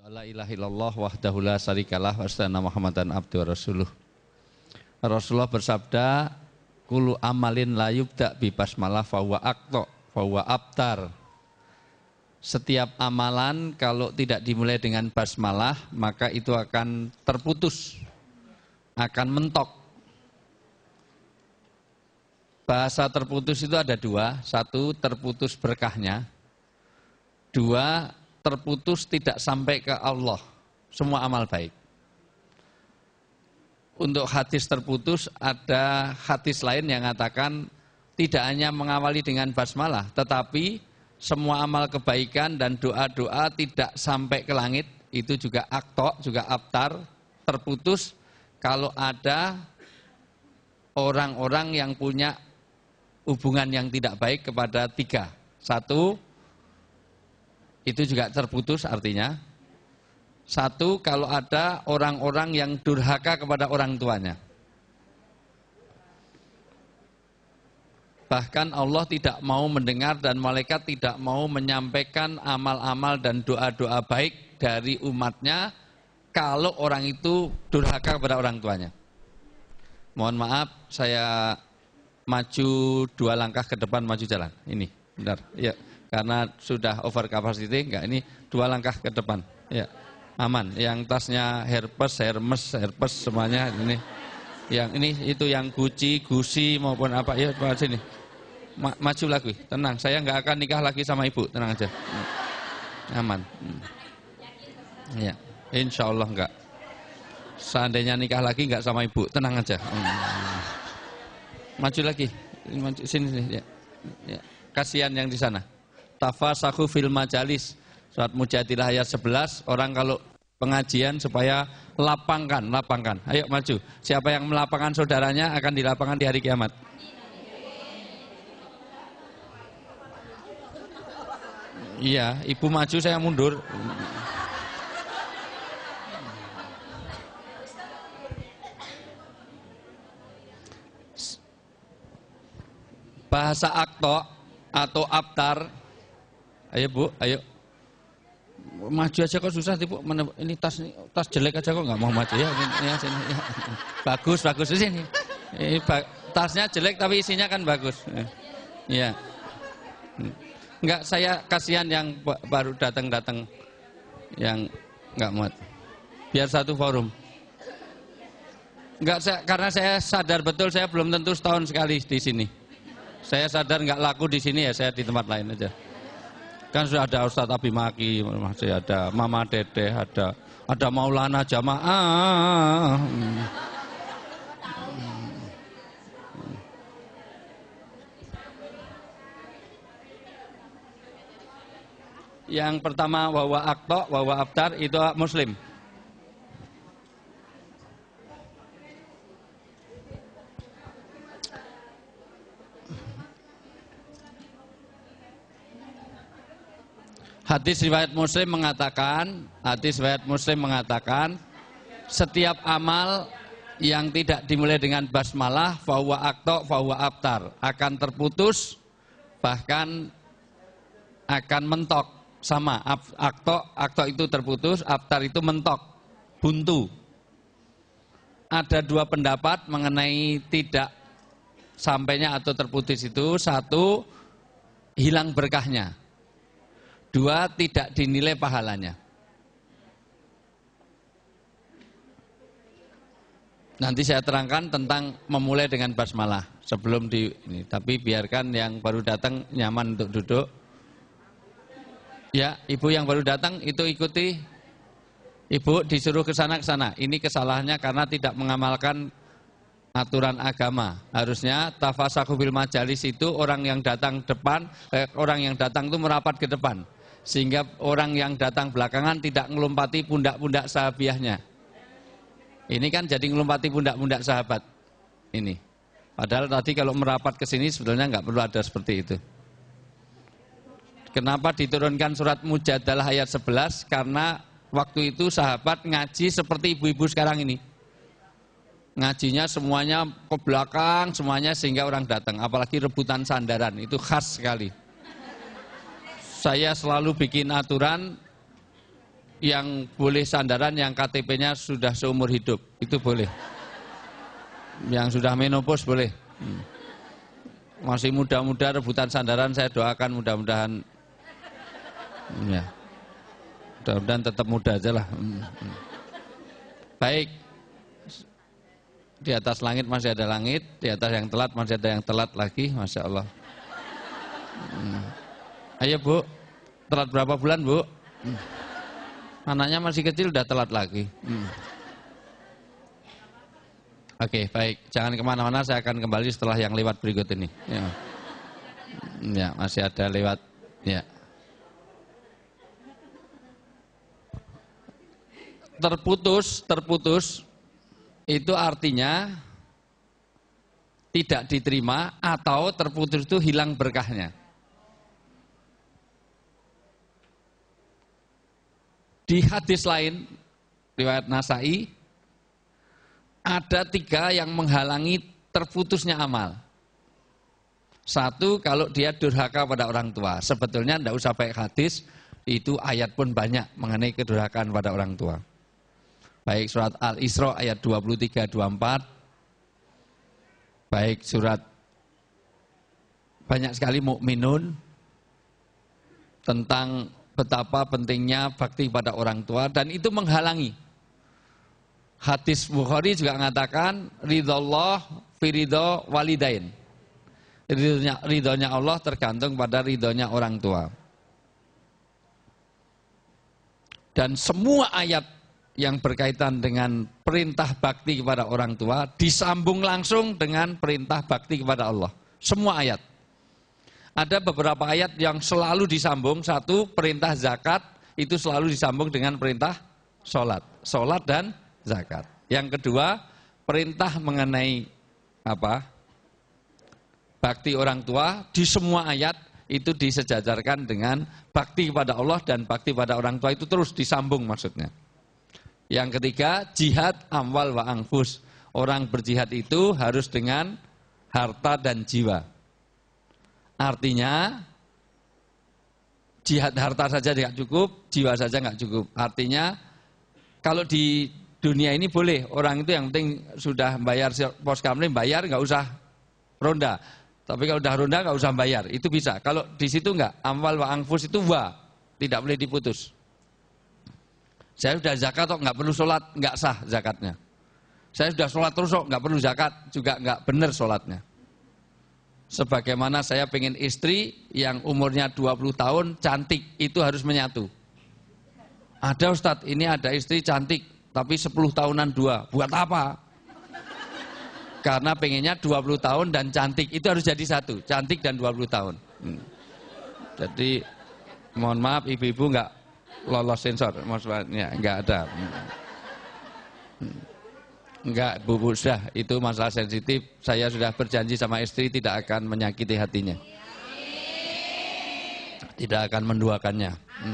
La ilaha illallah wahdahu la syarikalah wa asyhadu Muhammadan abduhu wa rasuluh. Rasulullah bersabda, kullu amalin la yubda bi basmalah fa huwa aqta fa huwa abtar. Setiap amalan kalau tidak dimulai dengan basmalah maka itu akan terputus, akan mentok. Bahasa terputus itu ada dua, satu terputus berkahnya, dua terputus tidak sampai ke Allah, semua amal baik. Untuk hadis terputus ada hadis lain yang mengatakan tidak hanya mengawali dengan basmalah, tetapi semua amal kebaikan dan doa-doa tidak sampai ke langit, itu juga akto, juga abtar, terputus kalau ada orang-orang yang punya hubungan yang tidak baik kepada tiga. Satu, itu juga terputus artinya. Satu, kalau ada orang-orang yang durhaka kepada orang tuanya. Bahkan Allah tidak mau mendengar dan malaikat tidak mau menyampaikan amal-amal dan doa-doa baik dari umatnya kalau orang itu durhaka kepada orang tuanya. Mohon maaf, saya maju 2 langkah ke depan, maju jalan. Ini, bentar. Ya, karena sudah over capacity, enggak, ini 2 langkah ke depan. Ya, aman. Yang tasnya Hermes semuanya ini. Yang ini itu yang Gucci maupun apa ya, pada sini. Maju lagi, tenang. Saya enggak akan nikah lagi sama ibu, tenang aja. Aman. Ya, insya Allah enggak. Seandainya nikah lagi enggak sama ibu, tenang aja. Maju lagi, maju sini ya. Ya. Kasihan yang di sana. Tafasahu fil majalis. Surat Mujadilah ayat 11, orang kalau pengajian supaya lapangkan. Ayo maju. Siapa yang melapangkan saudaranya akan dilapangkan di hari kiamat. Iya, ibu maju saya mundur. Bahasa akto atau abtar. Ayo Bu, ayo. Maju aja kok susah Bu. Ini tas jelek aja kok nggak mau maju ya. Ini sini. Ya. Bagus di sini. Tasnya jelek tapi isinya kan bagus. Iya. Enggak, saya kasihan yang baru datang yang enggak muat. Biar satu forum. Enggak, karena saya sadar betul saya belum tentu setahun sekali di sini. Saya sadar enggak laku di sini ya, saya di tempat lain aja. Kan sudah ada Ustadz Abimaki, masih ada Mama Dede, ada Maulana Jamaah. Yang pertama wawa akto, wawa abtar itu Muslim. Hadis riwayat Muslim mengatakan setiap amal yang tidak dimulai dengan basmalah fahuwa akto, fahuwa abtar akan terputus, bahkan akan mentok. Sama, akto itu terputus, abtar itu mentok, buntu. Ada 2 pendapat mengenai tidak sampainya atau terputus itu. Satu, hilang berkahnya. 2, tidak dinilai pahalanya. Nanti saya terangkan tentang memulai dengan basmalah sebelum ini. Tapi biarkan yang baru datang nyaman untuk duduk. Ya, ibu yang baru datang itu ikuti. Ibu disuruh ke sana. Ini kesalahannya karena tidak mengamalkan aturan agama. Harusnya tafasahu bil majalis itu orang yang datang itu merapat ke depan. Sehingga orang yang datang belakangan tidak ngelompati pundak-pundak sahabiahnya. Ini kan jadi ngelompati pundak-pundak sahabat. Ini. Padahal tadi kalau merapat ke sini sebetulnya nggak perlu ada seperti itu. Kenapa diturunkan surat Mujadalah ayat 11? Karena waktu itu sahabat ngaji seperti ibu-ibu sekarang ini. Ngajinya semuanya ke belakang, semuanya sehingga orang datang. Apalagi rebutan sandaran, itu khas sekali. Saya selalu bikin aturan yang boleh sandaran yang KTP-nya sudah seumur hidup, itu boleh. Yang sudah menopause boleh. Masih muda-muda rebutan sandaran, saya doakan mudah-mudahan ya. Mudah-mudahan tetap muda aja lah. Baik. Di atas langit masih ada langit, di atas yang telat masih ada yang telat lagi, Masya Allah. Ayo Bu, telat berapa bulan Bu? Anaknya masih kecil udah telat lagi. Oke, baik. Jangan kemana-mana, saya akan kembali setelah yang lewat berikut ini. Ya, masih ada lewat. Ya. Terputus itu artinya tidak diterima atau terputus itu hilang berkahnya. Di hadis lain, riwayat Nasai, ada 3 yang menghalangi terputusnya amal. 1, kalau dia durhaka pada orang tua. Sebetulnya tidak usah pakai hadis, itu ayat pun banyak mengenai kedurhakaan pada orang tua. Baik surat Al-Isra ayat 23-24, baik surat banyak sekali Mukminun tentang betapa pentingnya bakti pada orang tua, dan itu menghalangi. Hadis Bukhari juga mengatakan ridhollah fi ridho walidain. Ridhonya Allah tergantung pada ridhonya orang tua. Dan semua ayat yang berkaitan dengan perintah bakti kepada orang tua disambung langsung dengan perintah bakti kepada Allah. Semua ayat. Ada beberapa ayat yang selalu disambung. 1, perintah zakat itu selalu disambung dengan perintah sholat. Sholat dan zakat. Yang kedua, perintah mengenai bakti orang tua di semua ayat itu disejajarkan dengan bakti kepada Allah dan bakti pada orang tua, itu terus disambung maksudnya. Yang ketiga, jihad amwal wa anfus. Orang berjihad itu harus dengan harta dan jiwa. Artinya jihad harta saja tidak cukup, jiwa saja nggak cukup. Artinya kalau di dunia ini boleh orang itu yang penting sudah bayar pos kamling, bayar nggak usah ronda. Tapi kalau udah ronda nggak usah bayar, itu bisa. Kalau di situ nggak, amwal wa anfus itu tidak boleh diputus. Saya sudah zakat kok nggak perlu sholat, nggak sah zakatnya. Saya sudah sholat terus kok nggak perlu zakat, juga nggak benar sholatnya. Sebagaimana saya pengen istri yang umurnya 20 tahun, cantik, itu harus menyatu. Ada Ustadz, ini ada istri cantik, tapi 10 tahunan 2. Buat apa? Karena pengennya 20 tahun dan cantik, itu harus jadi satu. Cantik dan 20 tahun. Jadi, mohon maaf ibu-ibu nggak lolos sensor, maksudnya nggak ada. Enggak, Bu, sudah, itu masalah sensitif. Saya sudah berjanji sama istri tidak akan menyakiti hatinya. Tidak akan menduakannya.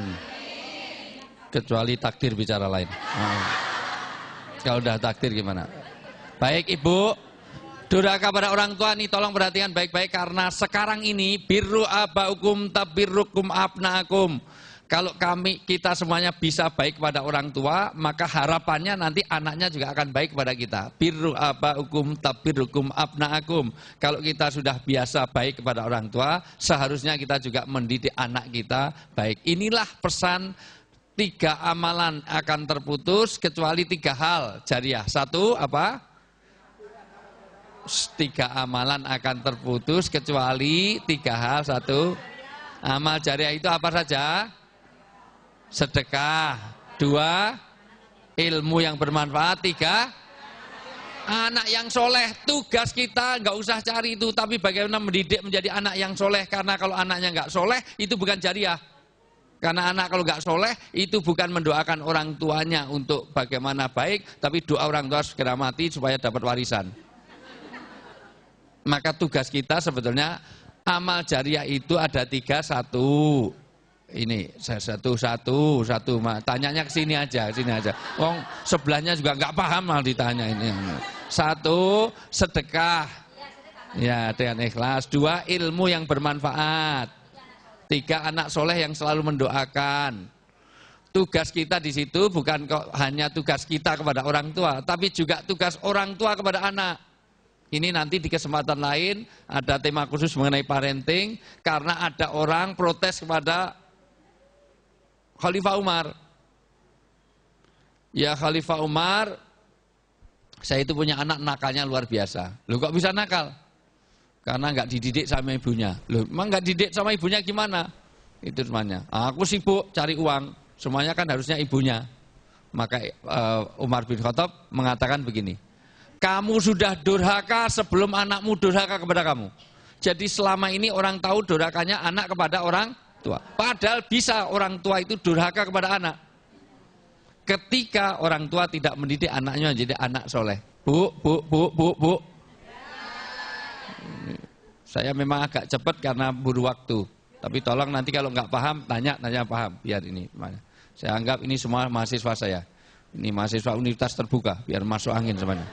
Kecuali takdir bicara lain. Kalau udah takdir gimana? Baik Ibu, durhaka pada orang tua nih tolong perhatikan baik-baik, karena sekarang ini birru abaukum tabirrukum abnaakum. Kalau kita semuanya bisa baik kepada orang tua, maka harapannya nanti anaknya juga akan baik kepada kita. Birru abaukum tabirrukum abnaakum. Kalau kita sudah biasa baik kepada orang tua, seharusnya kita juga mendidik anak kita baik. Inilah pesan 3 amalan akan terputus kecuali 3 hal jariah. 1 apa? 3 amalan akan terputus kecuali 3 hal. 1, amal jariah itu apa saja? Sedekah. 2, ilmu yang bermanfaat. 3, anak yang soleh. Tugas kita nggak usah cari itu, tapi bagaimana mendidik menjadi anak yang soleh. Karena kalau anaknya nggak soleh, itu bukan jariah. Karena anak kalau nggak soleh, itu bukan mendoakan orang tuanya untuk bagaimana baik, tapi doa orang tua segera mati supaya dapat warisan. Maka tugas kita sebetulnya amal jariah itu ada 3. 1, ini satu, tanyanya ke sini aja. Wong sebelahnya juga nggak paham malah ditanya ini. 1, sedekah, ya dengan ikhlas. 2, ilmu yang bermanfaat. 3, anak soleh yang selalu mendoakan. Tugas kita di situ bukan kok hanya tugas kita kepada orang tua, tapi juga tugas orang tua kepada anak. Ini nanti di kesempatan lain ada tema khusus mengenai parenting, karena ada orang protes kepada Khalifah Umar. Ya Khalifah Umar, saya itu punya anak nakalnya luar biasa. Loh kok bisa nakal? Karena nggak dididik sama ibunya. Loh emang nggak dididik sama ibunya gimana? Itu semuanya. Aku sibuk cari uang, semuanya kan harusnya ibunya. Maka Umar bin Khattab mengatakan begini, kamu sudah durhaka sebelum anakmu durhaka kepada kamu. Jadi selama ini orang tahu durhakanya anak kepada orang tua. Padahal bisa orang tua itu durhaka kepada anak. Ketika orang tua tidak mendidik anaknya jadi anak soleh. Bu. Saya memang agak cepat karena buru waktu. Tapi tolong nanti kalau nggak paham, tanya paham. Biar ini. Saya anggap ini semua mahasiswa saya. Ini mahasiswa universitas terbuka, biar masuk angin semuanya.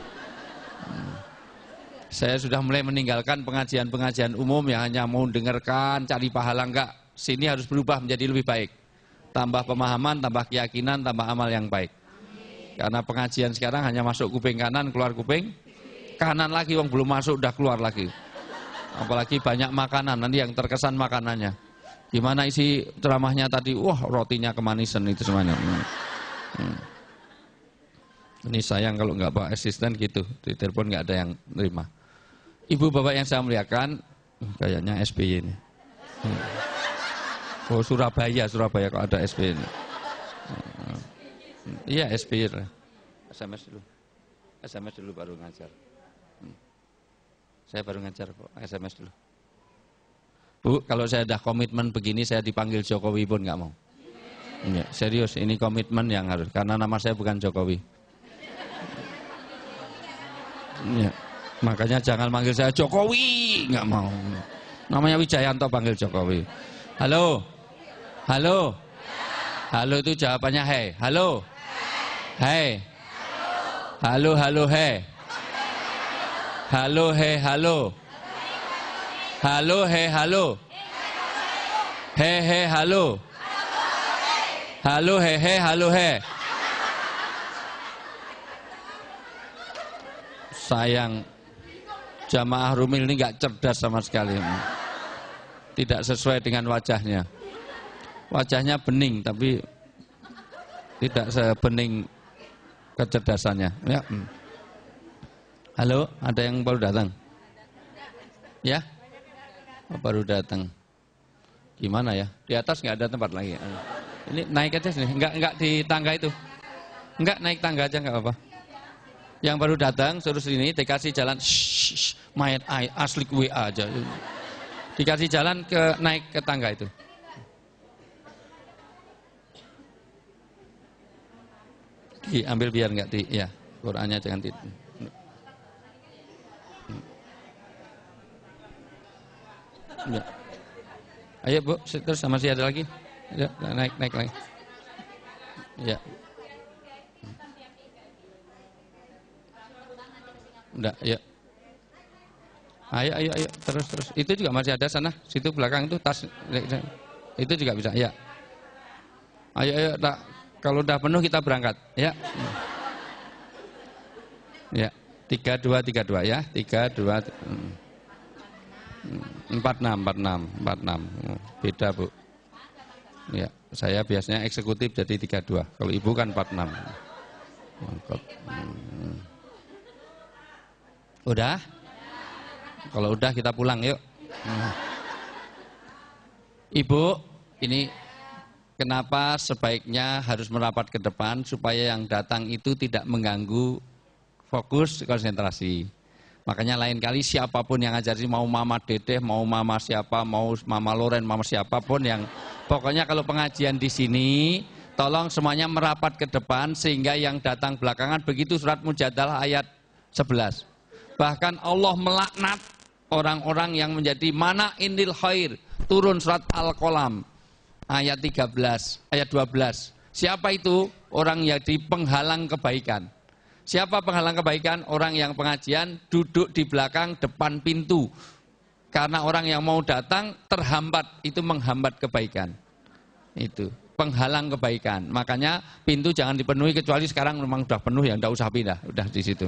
Saya sudah mulai meninggalkan pengajian-pengajian umum yang hanya mau dengarkan, cari pahala, enggak. Sini harus berubah menjadi lebih baik. Tambah pemahaman, tambah keyakinan, tambah amal yang baik. Karena pengajian sekarang hanya masuk kuping kanan, keluar kuping kanan lagi, wong belum masuk udah keluar lagi. Apalagi banyak makanan, nanti yang terkesan makanannya. Gimana isi ceramahnya tadi? Wah, rotinya kemanisan itu semuanya. Ini sayang kalau nggak bawa asisten gitu, di telepon nggak ada yang nerima. Ibu bapak yang saya muliakan, kayaknya SBY ini. Oh Surabaya kok ada SBY ini. Iya SBY. SMS dulu baru ngajar. Saya baru ngajar kok, SMS dulu. Bu, kalau saya ada komitmen begini, saya dipanggil Jokowi pun nggak mau. Ya, serius, ini komitmen yang harus, karena nama saya bukan Jokowi. Ya, makanya jangan manggil saya Jokowi, nggak mau. Namanya Wijayanto panggil Jokowi. Halo, halo itu jawabannya hei, halo, hei, halo, hei, halo, hei, halo, halo, hei, halo, hei, halo, halo, hei, halo, hei. Sayang, jamaah Rumil ini nggak cerdas sama sekali. Tidak sesuai dengan wajahnya. Wajahnya bening, tapi tidak sebening kecerdasannya. Ya. Halo, ada yang baru datang? Ya? Oh, baru datang. Gimana ya? Di atas nggak ada tempat lagi. Ini naik aja sini. Nggak di tangga itu. Nggak, naik tangga aja nggak apa-apa. Yang baru datang suruh sini dikasih jalan, main asli WA aja. Dikasih jalan ke naik ke tangga itu. Diambil biar enggak ya, Qurannya jangan ya. Ayo Bu, terus masih ada lagi? Ya, naik lagi. Ya. Enggak, ya. Ayo, terus. Itu juga masih ada sana, situ belakang itu tas. Itu juga bisa, ya. Ayo, kalau udah penuh kita berangkat, ya. Ya, 32 ya, 32. 46. Beda, Bu. Ya, saya biasanya eksekutif jadi 32. Kalau Ibu kan 46. Mantap. Udah? Kalau udah kita pulang yuk. Ibu, ini kenapa sebaiknya harus merapat ke depan supaya yang datang itu tidak mengganggu fokus konsentrasi. Makanya lain kali siapapun yang ngajar mau Mama Dedeh, mau Mama siapa, mau Mama Loren, Mama siapapun yang pokoknya kalau pengajian di sini tolong semuanya merapat ke depan sehingga yang datang belakangan begitu surat Mujadalah ayat 11. Bahkan Allah melaknat orang-orang yang menjadi mana indil khair. Turun surat Al-Qalam ayat 13, ayat 12. Siapa itu? Orang yang jadi penghalang kebaikan. Siapa penghalang kebaikan? Orang yang pengajian duduk di belakang depan pintu. Karena orang yang mau datang terhambat, itu menghambat kebaikan. Itu. penghalang kebaikan. Makanya pintu jangan dipenuhi kecuali sekarang memang sudah penuh ya, enggak usah pindah, udah di situ.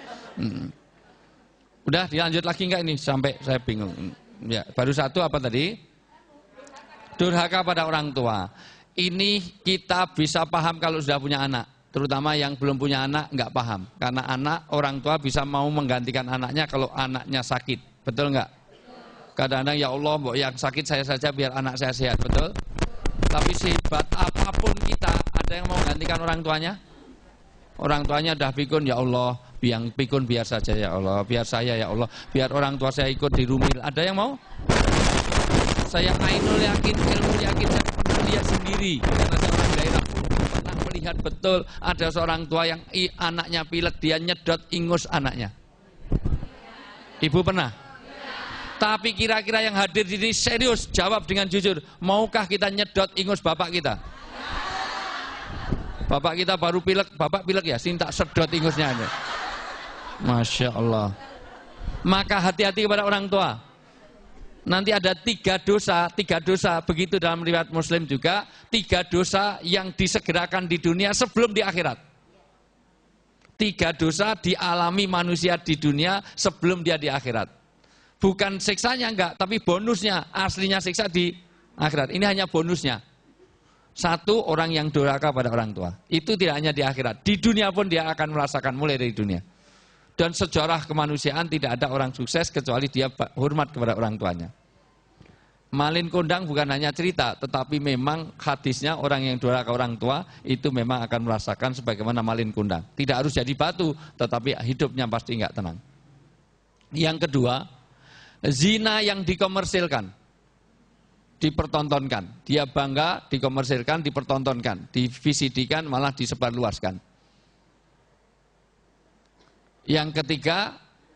Udah dilanjut lagi enggak ini sampai saya bingung. Ya, baru satu apa tadi? Durhaka pada orang tua. Ini kita bisa paham kalau sudah punya anak. Terutama yang belum punya anak enggak paham. Karena anak, orang tua bisa mau menggantikan anaknya kalau anaknya sakit. Betul enggak? Kadang-kadang ya Allah, yang sakit saya saja biar anak saya sehat, betul? Tapi sehebat apapun kita, ada yang mau menggantikan orang tuanya? Orang tuanya dah pikun, ya Allah, yang pikun biar saja ya Allah, biar saya ya Allah, biar orang tua saya ikut di rumil. Ada yang mau? Saya ainul yakin, ilmu yakin, saya pernah lihat sendiri. Karena saya orang daerah pernah melihat betul ada seorang tua yang anaknya pilek, dia nyedot ingus anaknya. Ibu pernah? Tapi kira-kira yang hadir di sini serius, jawab dengan jujur. Maukah kita nyedot ingus bapak kita? Bapak kita baru pilek, bapak pilek ya, sini tak sedot ingusnya aja. Masya Allah. Maka hati-hati kepada orang tua. Nanti ada 3 dosa, begitu dalam riwayat Muslim juga, 3 dosa yang disegerakan di dunia sebelum di akhirat. 3 dosa dialami manusia di dunia sebelum dia di akhirat. Bukan siksanya enggak, tapi bonusnya, aslinya siksa di akhirat. Ini hanya bonusnya. 1, orang yang durhaka pada orang tua. Itu tidak hanya di akhirat, di dunia pun dia akan merasakan mulai dari dunia. Dan sejarah kemanusiaan tidak ada orang sukses kecuali dia hormat kepada orang tuanya. Malin kondang bukan hanya cerita, tetapi memang hadisnya orang yang durhaka orang tua itu memang akan merasakan sebagaimana malin kondang. Tidak harus jadi batu, tetapi hidupnya pasti enggak tenang. Yang kedua, zina yang dikomersilkan, dipertontonkan. Dia bangga, dikomersilkan, dipertontonkan, divisidikan, malah disebarluaskan. Yang ketiga,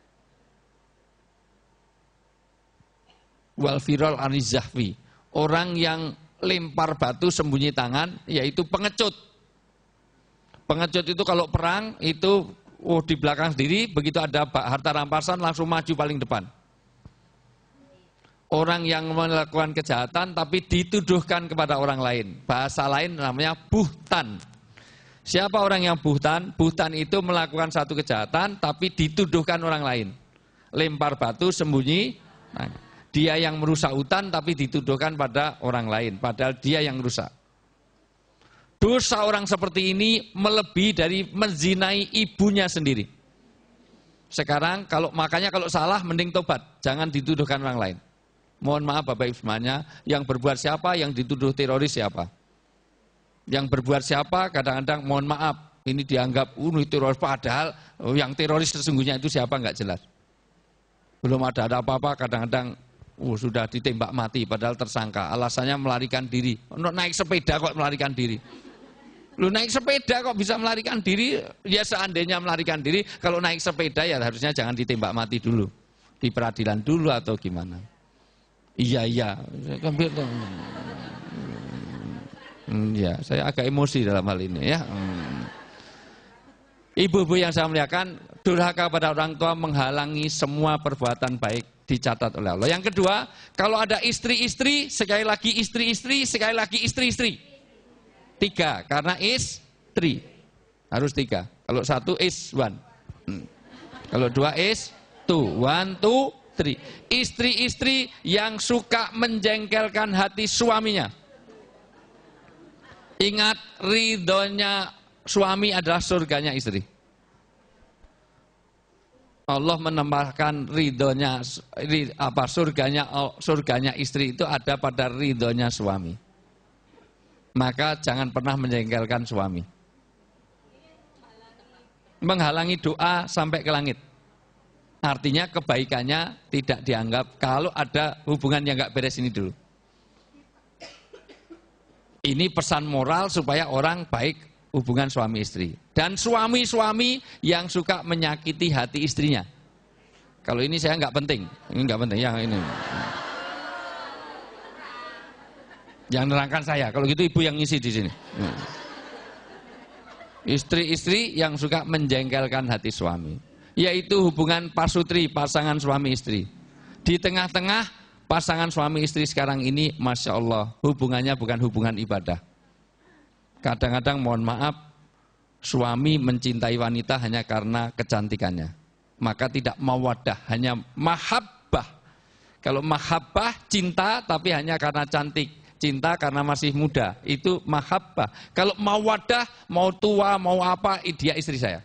wal firol anizahwi, orang yang lempar batu sembunyi tangan, yaitu pengecut. Pengecut itu kalau perang itu di belakang sendiri, begitu ada harta rampasan langsung maju paling depan. Orang yang melakukan kejahatan tapi dituduhkan kepada orang lain. Bahasa lain namanya buhtan. Siapa orang yang buhtan? Buhtan itu melakukan satu kejahatan tapi dituduhkan orang lain. Lempar batu sembunyi. Nah, dia yang merusak hutan tapi dituduhkan pada orang lain. Padahal dia yang rusak. Dosa orang seperti ini melebihi dari menzinai ibunya sendiri. Sekarang makanya kalau salah mending tobat. Jangan dituduhkan orang lain. Mohon maaf Bapak Ibu semuanya, yang berbuat siapa, yang dituduh teroris siapa. Yang berbuat siapa, kadang-kadang mohon maaf, ini dianggap teroris, padahal yang teroris sesungguhnya itu siapa nggak jelas. Belum ada apa-apa, kadang-kadang sudah ditembak mati, padahal tersangka. Alasannya melarikan diri. Naik sepeda kok melarikan diri. Lu naik sepeda kok bisa melarikan diri, ya seandainya melarikan diri, kalau naik sepeda ya harusnya jangan ditembak mati dulu. Di peradilan dulu atau gimana. Iya, ya, saya agak emosi dalam hal ini ya. Ibu-ibu yang saya muliakan, durhaka pada orang tua menghalangi semua perbuatan baik dicatat oleh Allah. Yang kedua, kalau ada istri-istri, sekali lagi istri-istri, sekali lagi istri-istri. 3, karena istri harus 3. Kalau 1 is 1. Kalau 2 is 2. 1, 2. Istri-istri yang suka menjengkelkan hati suaminya. Ingat, ridhonya suami adalah surganya istri. Allah menambahkan ridhonya, surganya istri itu ada pada ridhonya suami. Maka jangan pernah menjengkelkan suami. Menghalangi doa sampai ke langit. Artinya kebaikannya tidak dianggap kalau ada hubungan yang nggak beres ini dulu. Ini pesan moral supaya orang baik hubungan suami istri. Dan suami-suami yang suka menyakiti hati istrinya. Kalau ini saya nggak penting, ini nggak penting, yang ini. Yang nerangkan saya, kalau gitu ibu yang ngisi di sini. Istri-istri yang suka menjengkelkan hati suami. Yaitu hubungan pasutri, pasangan suami istri. Di tengah-tengah pasangan suami istri sekarang ini, Masya Allah, hubungannya bukan hubungan ibadah. Kadang-kadang mohon maaf, suami mencintai wanita hanya karena kecantikannya. Maka tidak mawaddah, hanya mahabbah. Kalau mahabbah, cinta tapi hanya karena cantik. Cinta karena masih muda, itu mahabbah. Kalau mawaddah, mau tua, mau apa, dia istri saya.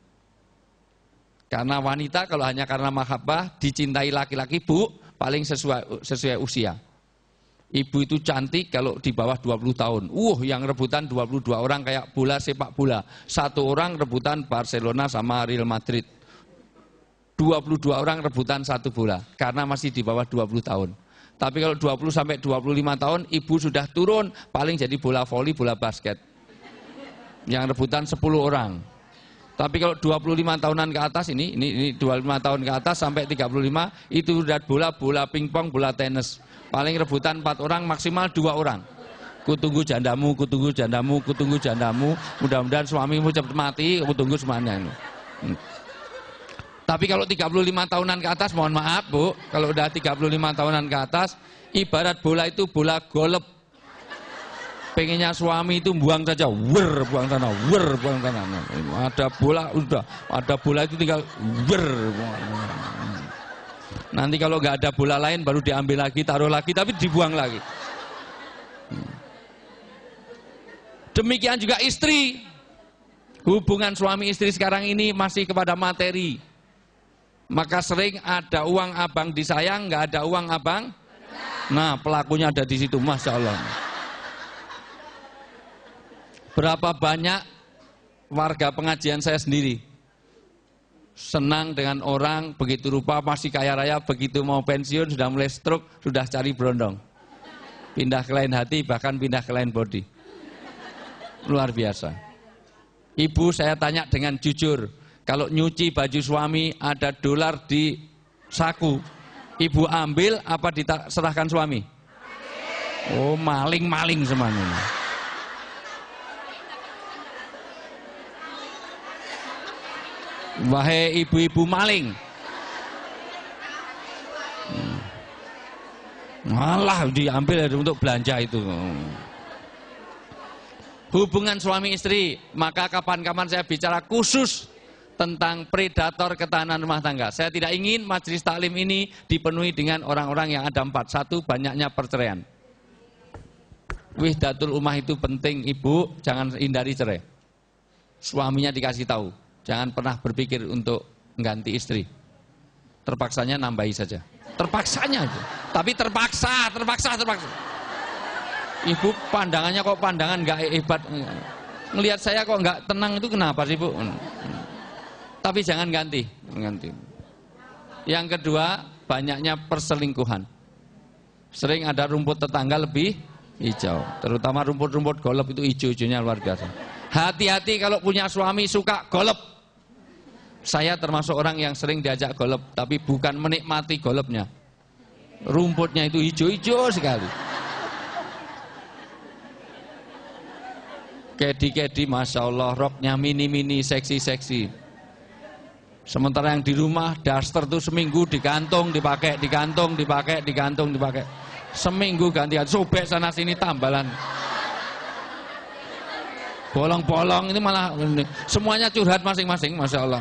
Karena wanita kalau hanya karena mahabbah, dicintai laki-laki, Bu, paling sesuai usia. Ibu itu cantik kalau di bawah 20 tahun. Yang rebutan 22 orang kayak bola sepak bola. Satu orang rebutan Barcelona sama Real Madrid. 22 orang rebutan satu bola karena masih di bawah 20 tahun. Tapi kalau 20 sampai 25 tahun ibu sudah turun, paling jadi bola voli, bola basket. Yang rebutan 10 orang. Tapi kalau 25 tahunan ke atas ini 25 tahun ke atas sampai 35 itu sudah bola pingpong, bola tenis. Paling rebutan 4 orang, maksimal 2 orang. Kutunggu jandamu, kutunggu jandamu, kutunggu jandamu. Mudah-mudahan suamimu cepat mati, kutunggu semuanya ini. Tapi kalau 35 tahunan ke atas, mohon maaf Bu, kalau udah 35 tahunan ke atas, ibarat bola itu bola golep. Pengennya suami itu buang saja, buang sana, buang sana. Ada bola, ada bola itu tinggal nanti kalau nggak ada bola lain baru diambil lagi, taruh lagi, tapi dibuang lagi. Demikian juga istri. Hubungan suami istri sekarang ini masih kepada materi. Maka sering ada uang abang disayang, nggak ada uang abang. Nah, pelakunya ada di situ, Masya Allah. Berapa banyak warga pengajian saya sendiri senang dengan orang begitu rupa masih kaya raya, begitu mau pensiun sudah mulai stroke, sudah cari berondong, pindah ke lain hati, bahkan pindah ke lain body. Luar biasa. Ibu saya tanya dengan jujur, kalau nyuci baju suami ada dolar di saku, ibu ambil apa diserahkan suami? Oh, maling-maling semuanya. Wahai ibu-ibu maling, malah diambil untuk belanja itu. Hubungan suami istri, maka kapan-kapan saya bicara khusus tentang predator ketahanan rumah tangga. Saya tidak ingin majelis taklim ini dipenuhi dengan orang-orang yang ada 4. 1, banyaknya perceraian. Wihdatul ummah itu penting, ibu, jangan hindari cerai. Suaminya dikasih tahu. Jangan pernah berpikir untuk mengganti istri. Terpaksanya nambahi saja. Terpaksanya aja. Tapi terpaksa. Ibu pandangannya kok pandangan nggak hebat. Ngelihat saya kok nggak tenang itu kenapa sih Bu? Tapi jangan ganti. Yang kedua, banyaknya perselingkuhan. Sering ada rumput tetangga lebih hijau. Terutama rumput-rumput golep itu hijau-hijaunya luar biasa. Hati-hati kalau punya suami suka golep. Saya termasuk orang yang sering diajak golep, tapi bukan menikmati golepnya. Rumputnya itu hijau-hijau sekali. Kedi-kedi, Masya Allah, roknya mini-mini, seksi-seksi. Sementara yang di rumah, daster tuh seminggu digantung, dipakai. Seminggu ganti-ganti, sobek sana sini tambalan. Bolong-bolong ini malah semuanya curhat masing-masing, Masya Allah.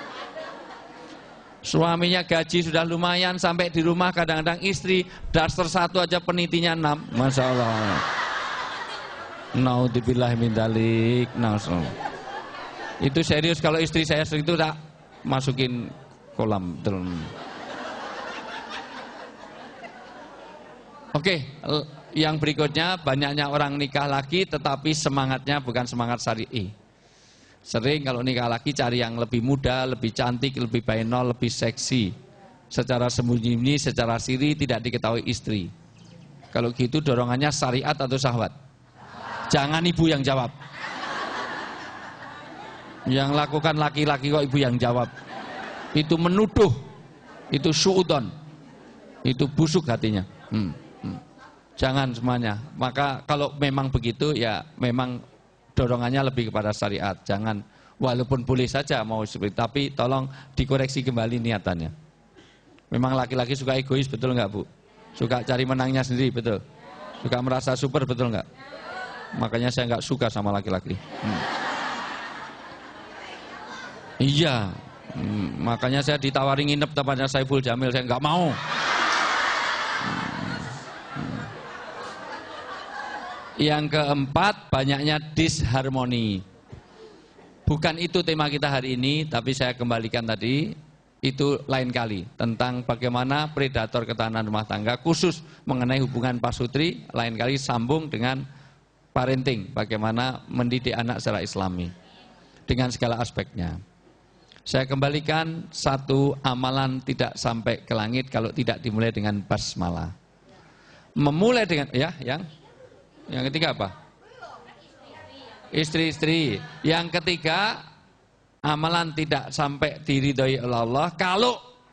Suaminya gaji sudah lumayan, sampai di rumah kadang-kadang istri daster 1 aja penitinya 6, Masya Allah. Naudzubillah min dzalik. Itu serius, kalau istri saya itu tak masukin kolam. Oke, yang berikutnya, banyaknya orang nikah lagi tetapi semangatnya bukan semangat syar'i. Sering kalau nikah lagi cari yang lebih muda, lebih cantik, lebih bainol, lebih seksi. Secara sembunyi, secara siri tidak diketahui istri. Kalau gitu dorongannya syariat atau syahwat? Jangan ibu yang jawab. Yang lakukan laki-laki kok ibu yang jawab. Itu menuduh, itu suudon, itu busuk hatinya. Jangan semuanya. Maka kalau memang begitu ya memang dorongannya lebih kepada syariat. Jangan, walaupun boleh saja mau seperti, tapi tolong dikoreksi kembali niatannya. Memang laki-laki suka egois, betul nggak Bu? Suka cari menangnya sendiri, betul? Suka merasa super, betul nggak? Makanya saya nggak suka sama laki-laki. Iya, makanya saya ditawari nginep tempatnya Saiful Jamil, saya nggak mau. Yang keempat, banyaknya disharmoni. Bukan itu tema kita hari ini, tapi saya kembalikan tadi, itu lain kali. Tentang bagaimana predator ketahanan rumah tangga, khusus mengenai hubungan pasutri, lain kali sambung dengan parenting, bagaimana mendidik anak secara islami. Dengan segala aspeknya. Saya kembalikan, satu amalan tidak sampai ke langit kalau tidak dimulai dengan basmalah. Memulai dengan, ya, yang ketiga apa? Istri-istri. Yang ketiga, amalan tidak sampai diridhoi oleh Allah kalau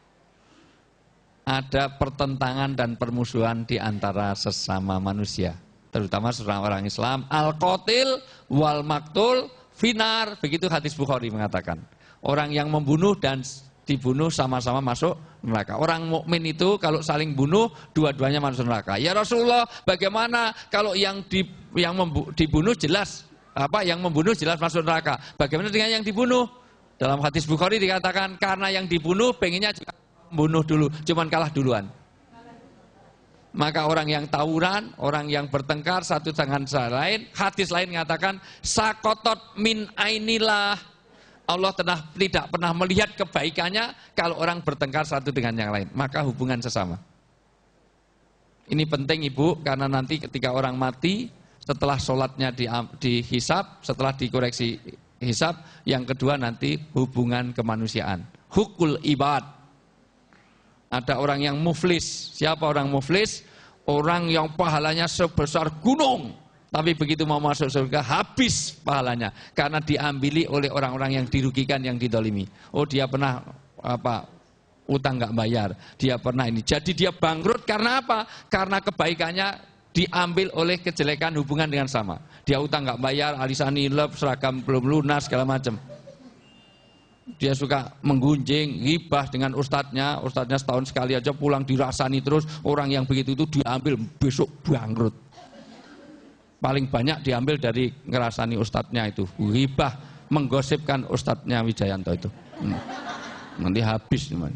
ada pertentangan dan permusuhan di antara sesama manusia, terutama orang Islam. Al-qatil wal maktul finar, begitu hadis Bukhari mengatakan. Orang yang membunuh dan dibunuh sama-sama masuk neraka. Orang mukmin itu kalau saling bunuh, dua-duanya masuk neraka. Ya Rasulullah, bagaimana kalau yang dibunuh jelas yang membunuh jelas masuk neraka? Bagaimana dengan yang dibunuh? Dalam hadis Bukhari dikatakan karena yang dibunuh pengennya juga membunuh dulu, cuman kalah duluan. Maka orang yang tawuran, orang yang bertengkar satu dengan lain, hadis lain mengatakan sakotot min ainillah. Allah tidak pernah melihat kebaikannya kalau orang bertengkar satu dengan yang lain. Maka hubungan sesama. Ini penting Ibu, karena nanti ketika orang mati, setelah sholatnya dihisab, setelah dikoreksi hisab, yang kedua nanti hubungan kemanusiaan. Hukul ibad. Ada orang yang muflis. Siapa orang muflis? Orang yang pahalanya sebesar gunung. Tapi begitu mau masuk surga, habis pahalanya. Karena diambili oleh orang-orang yang dirugikan, yang didolimi. Oh, dia pernah utang nggak bayar. Dia pernah ini. Jadi dia bangkrut karena apa? Karena kebaikannya diambil oleh kejelekan hubungan dengan sama. Dia utang nggak bayar, alisan nilep, seragam belum lunas, segala macam. Dia suka menggunjing, ghibah dengan ustadznya setahun sekali aja pulang dirasani terus. Orang yang begitu itu diambil, besok bangkrut. Paling banyak diambil dari ngerasani ustadznya itu, ghibah, menggosipkan ustadznya Wijayanto itu. Nanti habis teman.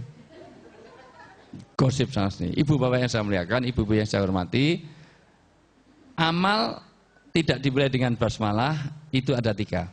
Gosip sana sini. Ibu bapak yang saya muliakan, ibu yang saya hormati, amal tidak dimulai dengan basmalah itu ada 3.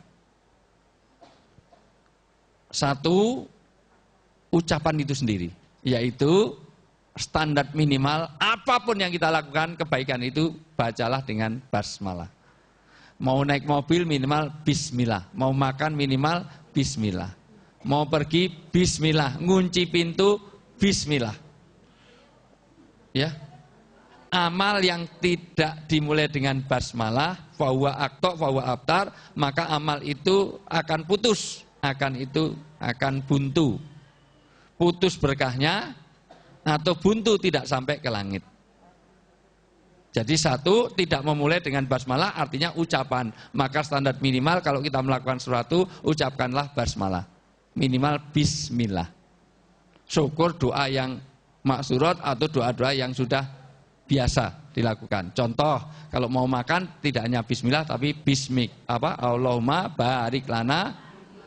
1, ucapan itu sendiri, yaitu standar minimal apapun yang kita lakukan kebaikan itu bacalah dengan basmalah. Mau naik mobil minimal bismillah, mau makan minimal bismillah, mau pergi bismillah, ngunci pintu bismillah. Ya. Amal yang tidak dimulai dengan basmalah, fahuwa akto, fahuwa abtar, maka amal itu akan putus, akan buntu. Putus berkahnya atau buntu tidak sampai ke langit. Jadi 1, tidak memulai dengan basmalah artinya ucapan. Maka standar minimal kalau kita melakukan sesuatu, ucapkanlah basmalah. Minimal bismillah. Syukur doa yang maksurat atau doa-doa yang sudah biasa dilakukan. Contoh, kalau mau makan tidak hanya bismillah tapi bismik. Allahumma barik lana.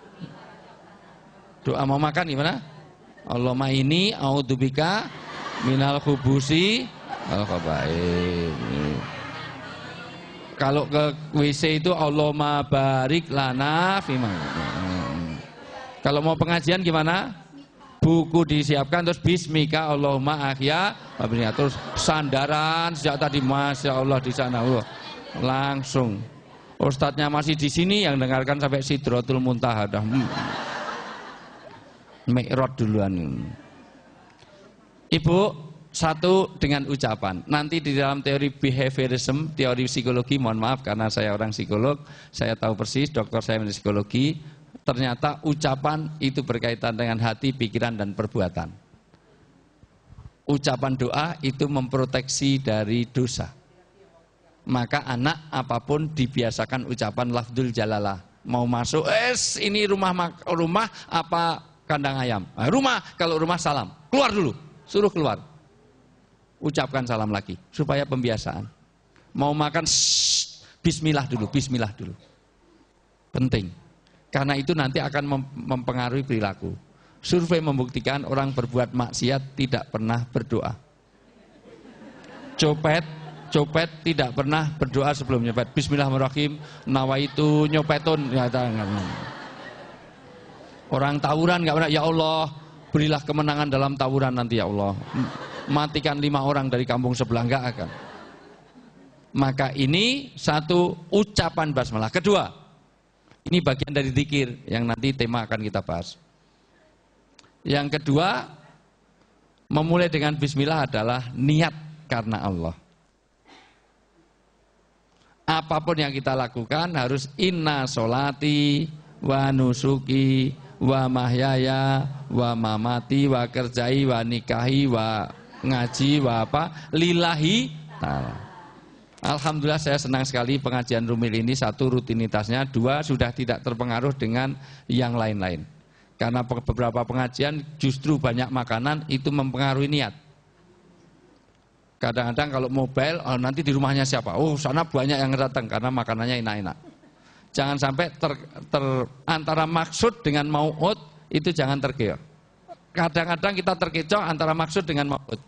Doa mau makan gimana? Allahumma ini a'udzubika minal khubusi wal khaba'ith. Kalau ke WC itu Allahumma barik lana fima. Kalau mau pengajian gimana? Buku disiapkan terus bismika Allahumma ahya terus sandaran sejak tadi Masya Allah di sana langsung. Ustadznya masih di sini yang dengarkan sampai Sidratul Muntaha dah. Mi'raj duluan. Ibu, 1 dengan ucapan. Nanti di dalam teori behaviorism, teori psikologi, mohon maaf karena saya orang psikolog, saya tahu persis, dokter saya mengenai psikologi, ternyata ucapan itu berkaitan dengan hati, pikiran, dan perbuatan. Ucapan doa itu memproteksi dari dosa. Maka anak apapun dibiasakan ucapan lafdzul jalalah. Mau masuk, ini rumah apa kandang ayam. Rumah, kalau rumah salam. Keluar dulu, suruh keluar. Ucapkan salam lagi, supaya pembiasaan. Mau makan, Bismillah dulu, bismillah dulu. Penting. Karena itu nanti akan mempengaruhi perilaku. Survei membuktikan orang berbuat maksiat tidak pernah berdoa. Copet tidak pernah berdoa sebelum nyopet. Bismillahirrahmanirrahim, nawaitu nyopetun. Orang tawuran nggak pernah, ya Allah, berilah kemenangan dalam tawuran nanti ya Allah. Matikan 5 orang dari kampung sebelah, nggak akan. Maka ini satu ucapan basmalah. Kedua, ini bagian dari zikir yang nanti tema akan kita bahas. Yang kedua, memulai dengan bismillah adalah niat karena Allah. Apapun yang kita lakukan harus inna sholati wa nusuki wa mahyaya wa mamati wa kerjai wa nikahi wa ngaji wa apa lillahi ta'ala. Alhamdulillah saya senang sekali pengajian Rumil ini, satu rutinitasnya, dua sudah tidak terpengaruh dengan yang lain-lain. Karena beberapa pengajian justru banyak makanan itu mempengaruhi niat. Kadang-kadang kalau mobile, oh nanti di rumahnya siapa? Oh sana banyak yang datang karena makanannya enak-enak. Jangan sampai antara maksud dengan mau'ud itu jangan terkecoh. Kadang-kadang kita terkecoh antara maksud dengan mau'ud.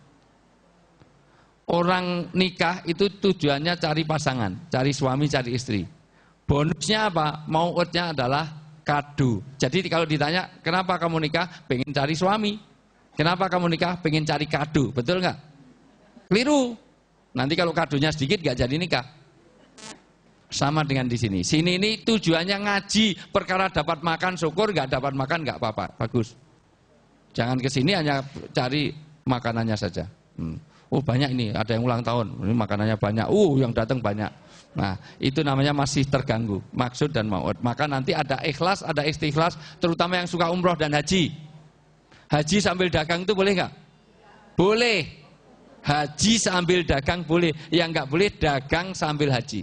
Orang nikah itu tujuannya cari pasangan, cari suami, cari istri. Bonusnya apa? Mau'udnya adalah kado. Jadi kalau ditanya, kenapa kamu nikah? Pengen cari suami. Kenapa kamu nikah? Pengen cari kado. Betul nggak? Keliru. Nanti kalau kadonya sedikit nggak jadi nikah. Sama dengan di sini. Sini ini tujuannya ngaji, perkara dapat makan syukur, nggak dapat makan nggak apa-apa, bagus. Jangan ke sini hanya cari makanannya saja. Oh banyak ini, ada yang ulang tahun, ini makanannya banyak. Yang datang banyak. Nah itu namanya masih terganggu maksud dan mau'ud. Maka nanti ada ikhlas, ada istikhlas, terutama yang suka umroh dan haji. Haji sambil dagang itu boleh nggak? Boleh. Haji sambil dagang boleh. Yang nggak boleh dagang sambil haji.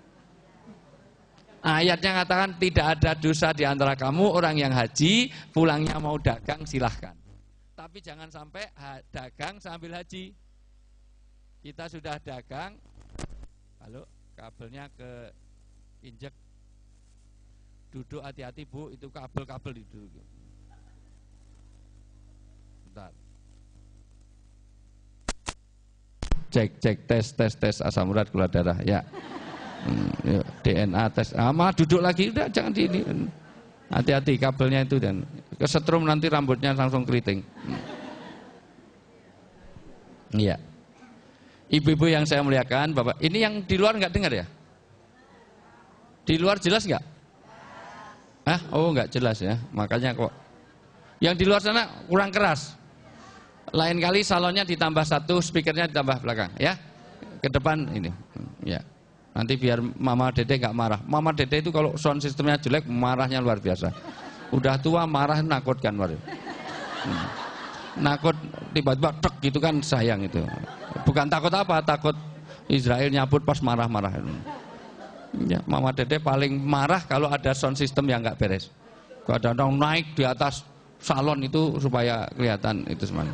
Ayatnya mengatakan tidak ada dosa di antara kamu orang yang haji, pulangnya mau dagang silahkan. Tapi jangan sampai dagang sambil haji. Kita sudah dagang, halo, kabelnya ke injek. Duduk hati-hati Bu, itu kabel-kabel itu. Bentar. Cek tes asam urat gula darah ya. DNA tes. Malah duduk lagi udah jangan di ini. Hati-hati kabelnya itu dan kesetrum nanti rambutnya langsung keriting. Iya. Ibu-ibu yang saya muliakan, Bapak, ini yang di luar nggak dengar ya? Di luar jelas nggak? Oh nggak jelas ya, makanya kok. Yang di luar sana kurang keras. Lain kali salonnya ditambah satu, speakernya ditambah belakang, ya. Ke depan ini, ya. Nanti biar Mama Dede nggak marah. Mama Dede itu kalau sound sistemnya jelek, marahnya luar biasa. Udah tua marah menakutkan luar. Nakut tiba-tiba tek gitu kan sayang itu. Bukan takut apa, takut Israel nyabut pas marah-marah. Ya, Mama Dede paling marah kalau ada sound system yang nggak beres. Kadang-kadang naik di atas salon itu supaya kelihatan itu semuanya.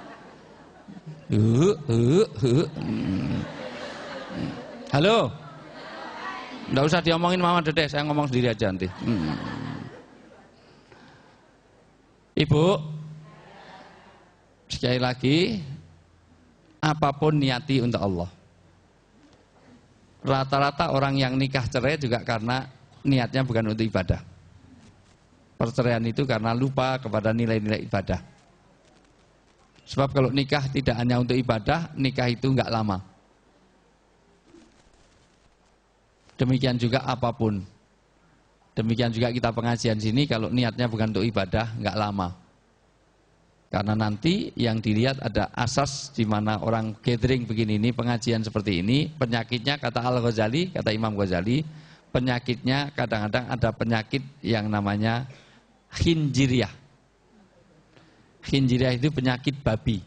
Halo. Nggak usah diomongin Mama Dede, saya ngomong sendiri aja nanti. Ibu, sekali lagi, apapun niati untuk Allah. Rata-rata orang yang nikah cerai juga karena niatnya bukan untuk ibadah. Perceraian itu karena lupa kepada nilai-nilai ibadah. Sebab kalau nikah tidak hanya untuk ibadah, nikah itu enggak lama. Demikian juga apapun. Demikian juga kita pengajian sini, kalau niatnya bukan untuk ibadah, enggak lama. Karena nanti yang dilihat ada asas di mana orang gathering begini ini, pengajian seperti ini, penyakitnya kata Al-Ghazali, kata Imam Ghazali, penyakitnya kadang-kadang ada penyakit yang namanya khinjiriyah. Khinjiriyah itu penyakit babi.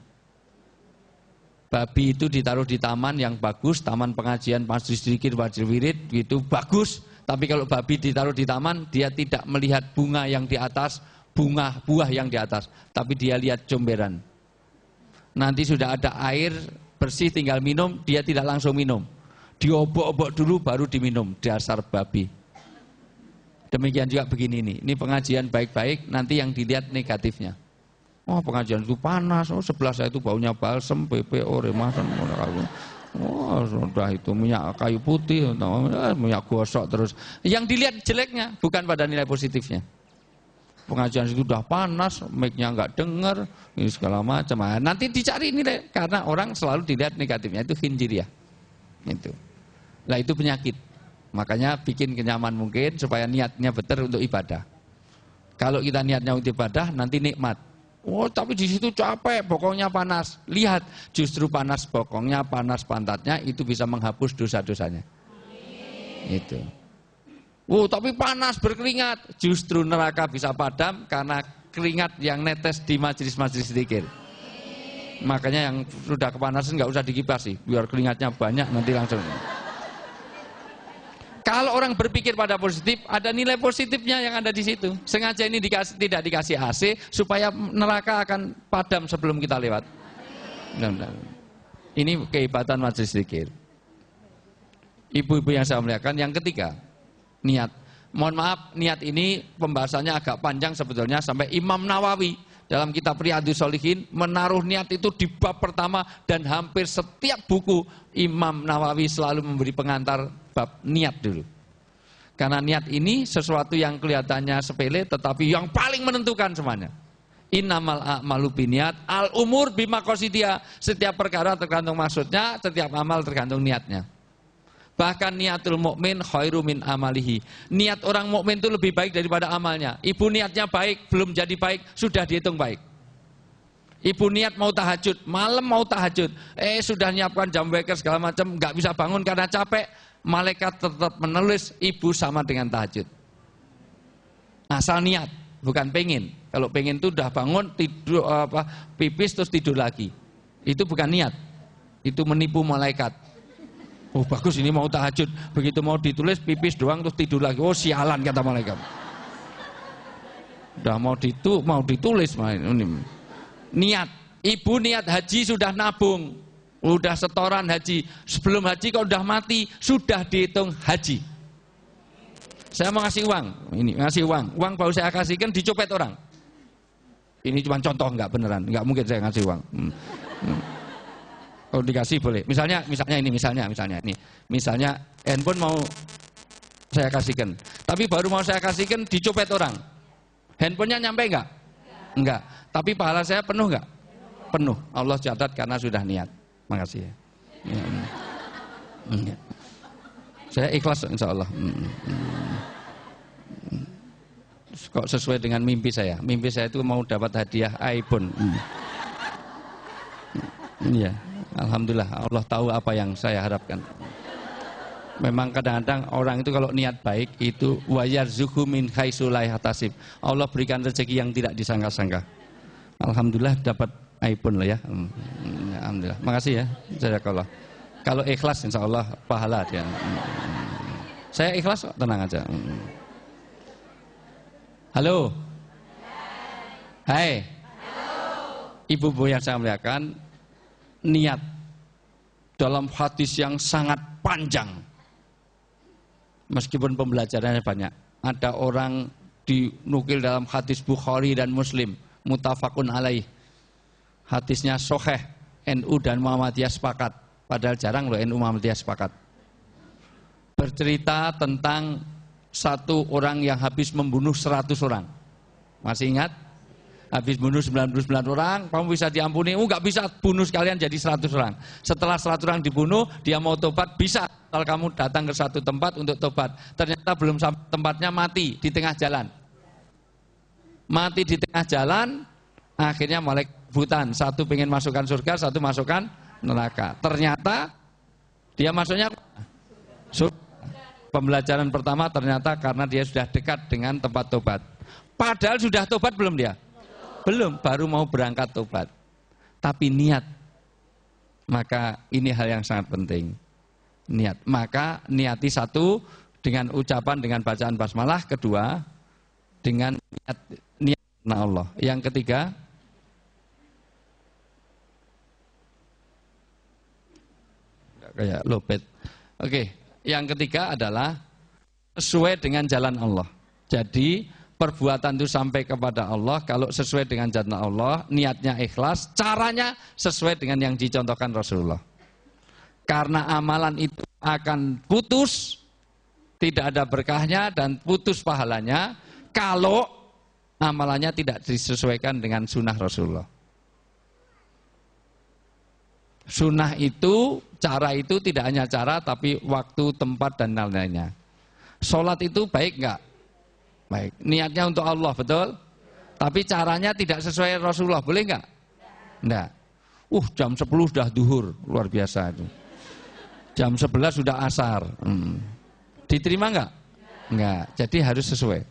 Babi itu ditaruh di taman yang bagus, taman pengajian, majlis zikir, majlis wirid, itu bagus. Tapi kalau babi ditaruh di taman, dia tidak melihat bunga yang di atas, buah yang di atas, tapi dia lihat comberan. Nanti sudah ada air bersih tinggal minum, dia tidak langsung minum. diobok-obok dulu baru diminum, dasar babi. Demikian juga begini nih, ini pengajian baik-baik, nanti yang dilihat negatifnya. Oh pengajian itu panas, oh sebelah saya itu baunya balsem, PPO, remasan, oh sudah itu minyak kayu putih, minyak gosok terus. Yang dilihat jeleknya, bukan pada nilai positifnya. Pengajian itu sudah panas, mic-nya nggak dengar, ini segala macam. Nah, nanti dicari nilai, karena orang selalu dilihat negatifnya, itu khinjiriyah. Itu. Nah itu penyakit. Makanya bikin kenyaman mungkin supaya niatnya betul untuk ibadah. Kalau kita niatnya untuk ibadah nanti nikmat. Oh tapi di situ capek, bokongnya panas. Lihat, justru panas bokongnya, panas pantatnya itu bisa menghapus dosa-dosanya. Itu. Oh tapi panas berkeringat, justru neraka bisa padam karena keringat yang netes di majelis-majelis zikir. Makanya yang sudah kepanasan nggak usah dikipasi, biar keringatnya banyak nanti langsung. Kalau orang berpikir pada positif, ada nilai positifnya yang ada di situ. Sengaja ini tidak dikasih AC supaya neraka akan padam sebelum kita lewat. Ini kehebatan majelis zikir. Ibu-ibu yang saya muliakan, yang ketiga, niat. Mohon maaf, niat ini pembahasannya agak panjang sebetulnya sampai Imam Nawawi dalam kitab Riyadhus Shalihin menaruh niat itu di bab pertama dan hampir setiap buku Imam Nawawi selalu memberi pengantar bab niat dulu. Karena niat ini sesuatu yang kelihatannya sepele tetapi yang paling menentukan semuanya. Innamal a'malu binniyat, al umur bimaqasidiha. Setiap perkara tergantung maksudnya, setiap amal tergantung niatnya. Bahkan niatul mukmin khairu min amalihi. Niat orang mukmin itu lebih baik daripada amalnya. Ibu niatnya baik, belum jadi baik, sudah dihitung baik. Ibu niat mau tahajud, malam mau tahajud, sudah nyiapkan jam waker segala macam, nggak bisa bangun karena capek, malaikat tetap menulis ibu sama dengan tahajud. Asal niat, bukan pengen. Kalau pengen itu udah bangun, tidur pipis terus tidur lagi. Itu bukan niat. Itu menipu malaikat. Oh bagus ini mau tahajud, begitu mau ditulis pipis doang terus tidur lagi. Oh sialan kata malaikat. Udah mau ditulis niat. Ibu niat haji sudah nabung, udah setoran haji. Sebelum haji kalau udah mati sudah dihitung haji. Saya mau ngasih uang, ini ngasih uang baru saya kasihkan dicopet orang. Ini cuma contoh, nggak beneran, nggak mungkin saya ngasih uang. Kalau dikasih boleh. Misalnya handphone mau saya kasihkan. Tapi baru mau saya kasihkan dicopet orang. Handphonenya nyampe enggak? Enggak. Tapi pahala saya penuh enggak? Penuh. Allah catat karena sudah niat. Makasih ya. Saya ikhlas insya Allah. Kok sesuai dengan mimpi saya. Mimpi saya itu mau dapat hadiah iPhone. Iya. Alhamdulillah Allah tahu apa yang saya harapkan. Memang kadang-kadang orang itu kalau niat baik itu wayarzuqhu min haitsu la yahtasib. Allah berikan rezeki yang tidak disangka-sangka. Alhamdulillah dapat iPhone lah ya. Alhamdulillah. Makasih ya. Jazakallah. Kalau ikhlas insyaallah pahala dia. Saya ikhlas kok, tenang aja. Halo. Hai. Ibu-ibu yang saya muliakan, niat dalam hadis yang sangat panjang meskipun pembelajarannya banyak. Ada orang dinukil dalam hadis Bukhari dan Muslim muttafaqun alaih, hadisnya sahih, NU dan Muhammadiyah sepakat, padahal jarang loh NU Muhammadiyah sepakat. Bercerita tentang satu orang yang habis membunuh 100 orang. Masih ingat? Habis bunuh 99 orang, kamu bisa diampuni. Nggak bisa, bunuh sekalian jadi 100 orang. Setelah 100 orang dibunuh, dia mau tobat, bisa. Kalau kamu datang ke satu tempat untuk tobat, ternyata belum sampai tempatnya, mati di tengah jalan. Mati di tengah jalan, akhirnya malaikat rebutan. Satu pengen masukkan surga, satu masukkan neraka. Ternyata dia masuknya surga. Pembelajaran pertama ternyata karena dia sudah dekat dengan tempat tobat. Padahal sudah tobat belum dia? Belum, baru mau berangkat tobat. Tapi niat. Maka ini hal yang sangat penting. Niat. Maka niati satu dengan ucapan, dengan bacaan basmalah. Kedua, dengan niat karena Allah. Yang ketiga, kayak lopet. Oke, yang ketiga adalah sesuai dengan jalan Allah. Jadi perbuatan itu sampai kepada Allah kalau sesuai dengan jalan Allah, niatnya ikhlas, caranya sesuai dengan yang dicontohkan Rasulullah. Karena amalan itu akan putus, tidak ada berkahnya dan putus pahalanya kalau amalannya tidak disesuaikan dengan sunnah Rasulullah. Sunnah itu, cara itu tidak hanya cara tapi waktu, tempat dan lain-lainnya. Sholat itu baik enggak? Baik. Niatnya untuk Allah, betul? Tapi caranya tidak sesuai Rasulullah, boleh enggak? Enggak. Jam 10 sudah duhur, luar biasa itu. Jam 11 sudah asar. Diterima enggak? Enggak. Jadi harus sesuai.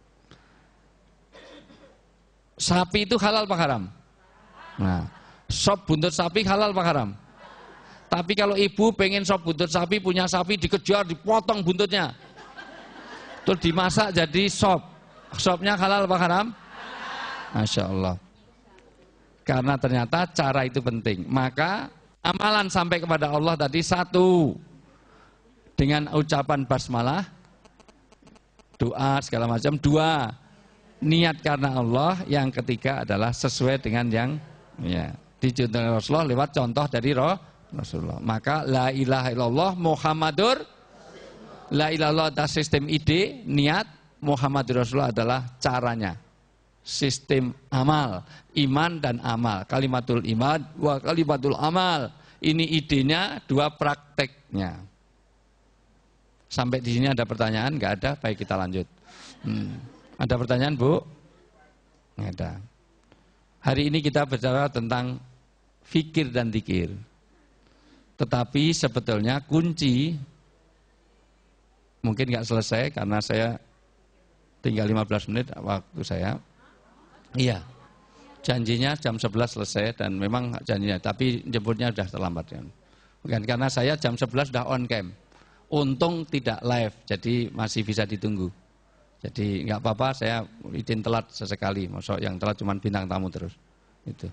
Sapi itu halal apa haram? Nah, sop buntut sapi halal apa haram? Tapi kalau ibu pengen sop buntut sapi, punya sapi dikejar, dipotong buntutnya. Terus dimasak jadi sop. Sopnya halal apa haram? Masya Allah. Karena ternyata cara itu penting. Maka amalan sampai kepada Allah tadi satu, dengan ucapan basmalah, doa segala macam. Dua, niat karena Allah. Yang ketiga adalah sesuai dengan yang dicontohkan Rasulullah lewat contoh dari Rasulullah. Maka la ilaha illallah Muhammadur, la ilaha illallah atas sistem ide, niat, Muhammadur Rasulullah adalah caranya. Sistem amal, iman dan amal. Kalimatul iman wa kalimatul amal. Ini idenya, dua prakteknya. Sampai di sini ada pertanyaan? Enggak ada? Baik, kita lanjut. Ada pertanyaan, Bu? Enggak ada. Hari ini kita bicara tentang fikir dan dzikir. Tetapi sebetulnya kunci mungkin nggak selesai karena saya tinggal 15 menit waktu saya. Iya, janjinya jam 11 selesai dan memang janjinya, tapi jemputnya sudah terlambat. Bukan karena saya jam 11 sudah on cam. Untung tidak live, jadi masih bisa ditunggu. Jadi nggak apa-apa, saya izin telat sesekali. Maksud yang telat cuma bintang tamu terus. Itu.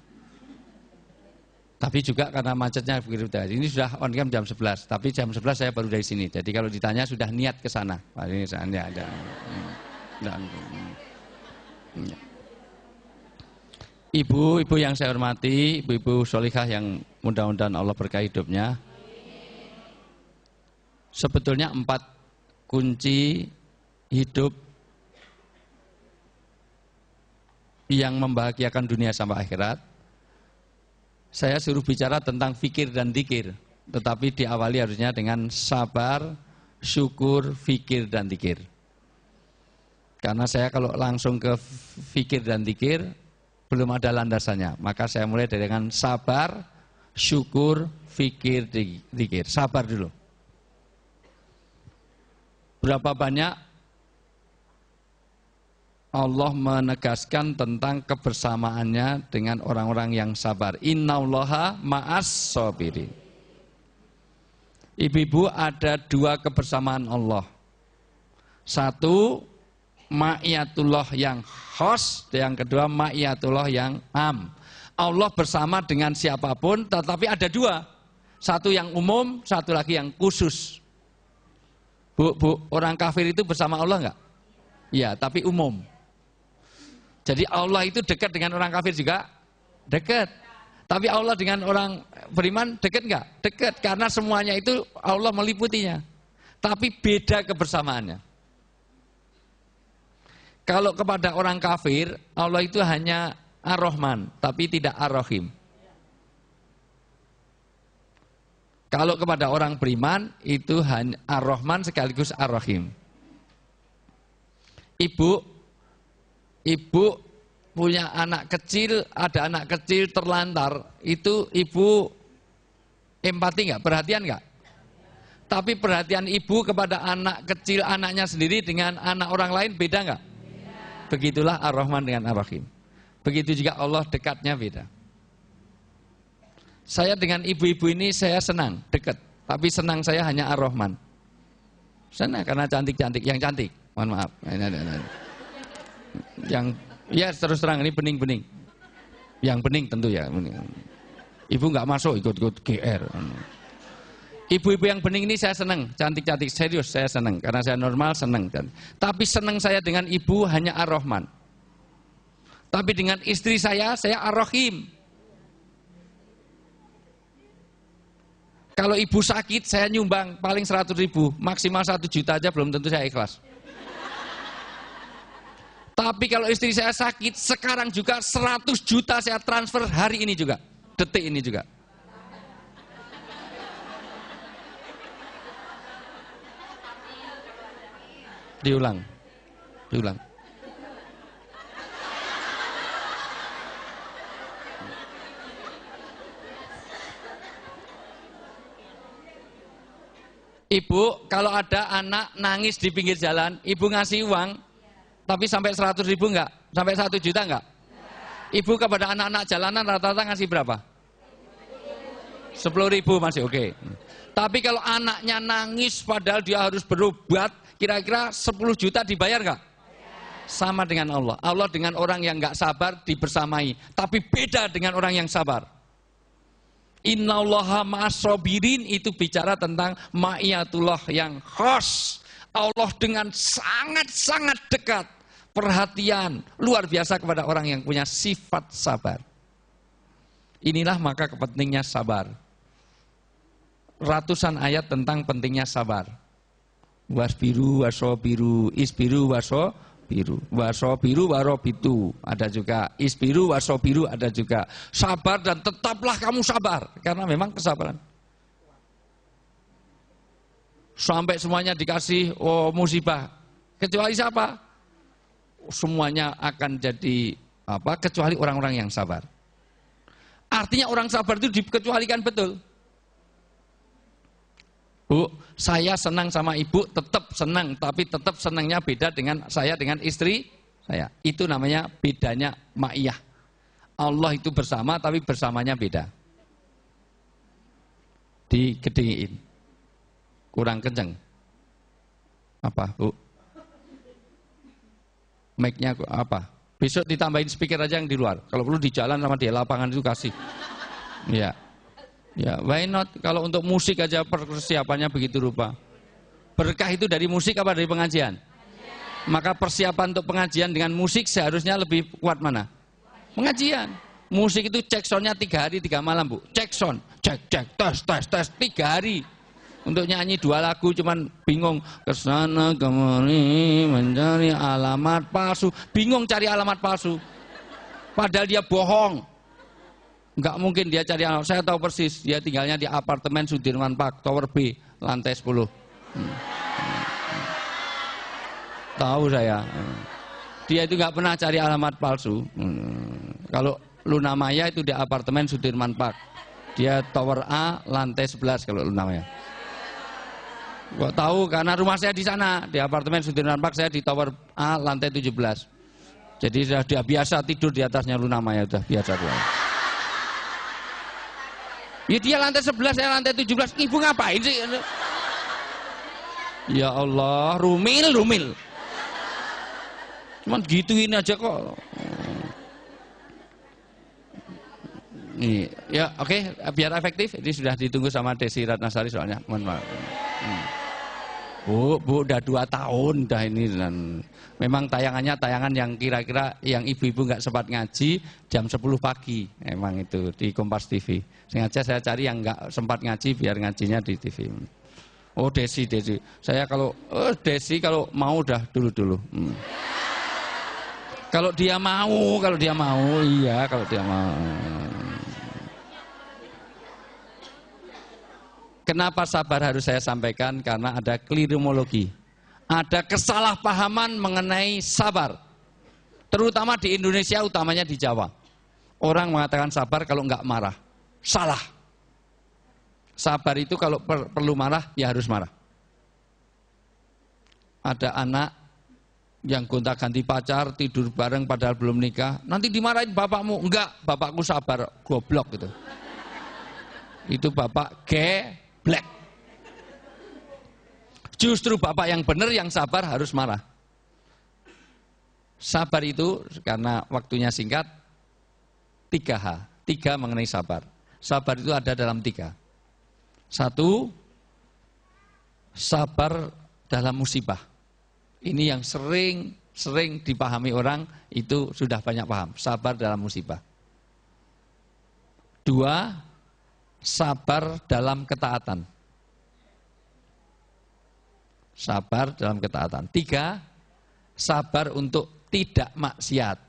Tapi juga karena macetnya begitu tadi. Ini sudah on cam jam 11, tapi jam 11 saya baru dari sini. Jadi kalau ditanya sudah niat ke sana. Ini saya ada. Ibu-ibu yang saya hormati, ibu-ibu sholihah yang mudah-mudahan Allah berkahi hidupnya. Sebetulnya 4 kunci hidup yang membahagiakan dunia sampai akhirat. Saya suruh bicara tentang fikir dan dzikir, tetapi diawali harusnya dengan sabar, syukur, fikir dan dzikir. Karena saya kalau langsung ke fikir dan dzikir belum ada landasannya, maka saya mulai dengan sabar, syukur, fikir, dzikir. Sabar dulu. Berapa banyak Allah menegaskan tentang kebersamaannya dengan orang-orang yang sabar. Innallaha ma'as sabirin. Ibu-ibu, ada 2 kebersamaan Allah. Satu, ma'iyatullah yang khos, yang kedua ma'iyatullah yang am. Allah bersama dengan siapapun, tetapi ada 2. Satu yang umum, satu lagi yang khusus. Bu, orang kafir itu bersama Allah enggak? Ya, tapi umum. Jadi Allah itu dekat dengan orang kafir juga? Dekat. Tapi Allah dengan orang beriman dekat enggak? Dekat, karena semuanya itu Allah meliputinya. Tapi beda kebersamaannya. Kalau kepada orang kafir, Allah itu hanya Ar-Rahman, tapi tidak Ar-Rahim. Kalau kepada orang beriman, itu hanya Ar-Rahman sekaligus Ar-Rahim. Ibu punya anak kecil, ada anak kecil terlantar, itu ibu empati enggak? Perhatian enggak? Tapi perhatian ibu kepada anak kecil anaknya sendiri dengan anak orang lain beda enggak? Begitulah Ar-Rahman dengan Ar-Rahim. Begitu juga Allah dekatnya beda. Saya dengan ibu-ibu ini saya senang, dekat. Tapi senang saya hanya Ar-Rahman. Senang karena cantik-cantik, yang cantik. Mohon maaf. Yang ya terus terang ini bening-bening. Yang bening tentu ya. Ibu nggak masuk ikut-ikut GR. Ibu-ibu yang bening ini saya senang, cantik-cantik, serius saya senang. Karena saya normal, senang. Tapi senang saya dengan ibu hanya Ar-Rahman. Tapi dengan istri saya Ar-Rahim. Kalau ibu sakit, saya nyumbang paling 100.000, maksimal 1 juta aja belum tentu saya ikhlas. Tapi kalau istri saya sakit, sekarang juga 100 juta saya transfer hari ini juga, detik ini juga. Diulang. Ibu, kalau ada anak nangis di pinggir jalan, ibu ngasih uang, tapi sampai 100.000 enggak? Sampai 1 juta enggak? Ibu kepada anak-anak jalanan rata-rata ngasih berapa? 10.000 masih oke. Tapi kalau anaknya nangis padahal dia harus berobat, kira-kira 10 juta dibayar enggak? Sama dengan Allah. Allah dengan orang yang enggak sabar dibersamai, tapi beda dengan orang yang sabar. Innallaha ma'as-sabirin itu bicara tentang ma'iyatullah yang khas. Allah dengan sangat-sangat dekat, perhatian luar biasa kepada orang yang punya sifat sabar. Inilah maka pentingnya sabar. Ratusan ayat tentang pentingnya sabar. Wasbiru wasobiru, isbiru wasobiru warobitu, ada juga isbiru wasobiru, ada juga sabar dan tetaplah kamu sabar, karena memang kesabaran. Sampai semuanya dikasih musibah, kecuali siapa? Semuanya akan jadi apa? Kecuali orang-orang yang sabar. Artinya orang sabar itu dikecualikan betul. Bu, saya senang sama ibu, tetap senang, tapi tetap senangnya beda dengan saya dengan istri saya. Itu namanya bedanya ma'iyah. Allah itu bersama, tapi bersamanya beda. Digedein. Kurang kenceng. Apa, Bu? Mic-nya apa? Besok ditambahin speaker aja yang di luar. Kalau perlu di jalan sama di lapangan itu kasih. Ya. Ya, why not? Kalau untuk musik aja persiapannya begitu rupa. Berkah itu dari musik apa dari pengajian? Maka persiapan untuk pengajian dengan musik seharusnya lebih kuat mana? Pengajian. Musik itu cek soundnya 3 hari 3 malam, Bu. Cek sound, cek, tes 3 hari. Untuk nyanyi 2 lagu cuman bingung. Kesana kemari mencari alamat palsu. Bingung cari alamat palsu. Padahal dia bohong. Enggak mungkin dia cari anak. Saya tahu persis, dia tinggalnya di apartemen Sudirman Park, Tower B, lantai 10. Tahu saya. Dia itu enggak pernah cari alamat palsu. Kalau Luna Maya itu di apartemen Sudirman Park. Dia Tower A, lantai 11 kalau Luna Maya. Kok tahu? Karena rumah saya di sana, di apartemen Sudirman Park, saya di Tower A, lantai 17. Jadi sudah dia biasa tidur di atasnya Luna Maya, sudah biasa dia. Ya dia lantai 11, saya lantai 17. Ibu ngapain sih? Ya Allah, rumil. Cuman gituin aja kok. Nih, ya oke, biar efektif. Ini sudah ditunggu sama Desi Ratnasari soalnya. Mohon maaf. Bu, udah 2 tahun dah ini, dan memang tayangannya tayangan yang kira-kira yang ibu-ibu nggak sempat ngaji jam 10 pagi, emang itu di Kompas TV. Sengaja saya cari yang nggak sempat ngaji biar ngajinya di TV. Oh Desi, saya kalau Desi kalau mau udah dulu. Kalau dia mau, iya kalau dia mau. Kenapa sabar harus saya sampaikan? Karena ada klirimologi. Ada kesalahpahaman mengenai sabar. Terutama di Indonesia, utamanya di Jawa. Orang mengatakan sabar kalau enggak marah. Salah. Sabar itu kalau perlu marah, ya harus marah. Ada anak yang gonta-ganti pacar, tidur bareng padahal belum nikah. Nanti dimarahin bapakmu. Enggak, bapakku sabar, goblok gitu. Itu bapak black. Justru bapak yang benar, yang sabar harus marah. Sabar itu karena waktunya singkat, 3H. 3 mengenai sabar. Sabar itu ada dalam 3. 1, sabar dalam musibah. Ini yang sering dipahami orang, itu sudah banyak paham. Sabar dalam musibah. 2, sabar dalam ketaatan. Sabar dalam ketaatan. 3, sabar untuk tidak maksiat.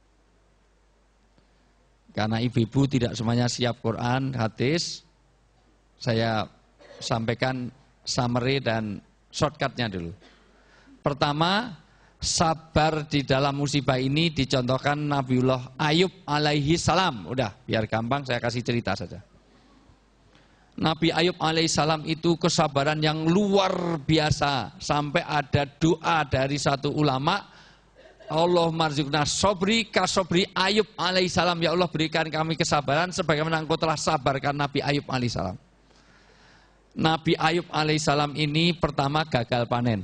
Karena ibu-ibu tidak semuanya siap Quran, hadis, saya sampaikan summary dan shortcutnya dulu. Pertama, sabar di dalam musibah ini dicontohkan Nabiullah Ayub alaihi salam. Udah, biar gampang saya kasih cerita saja. Nabi Ayub alaihissalam itu kesabaran yang luar biasa. Sampai ada doa dari satu ulama, Allah marzukna sobri kasobri Ayub alaihissalam. Ya Allah, berikan kami kesabaran sebagaimana engkau telah sabarkan Nabi Ayub alaihissalam. Nabi Ayub alaihissalam ini pertama gagal panen.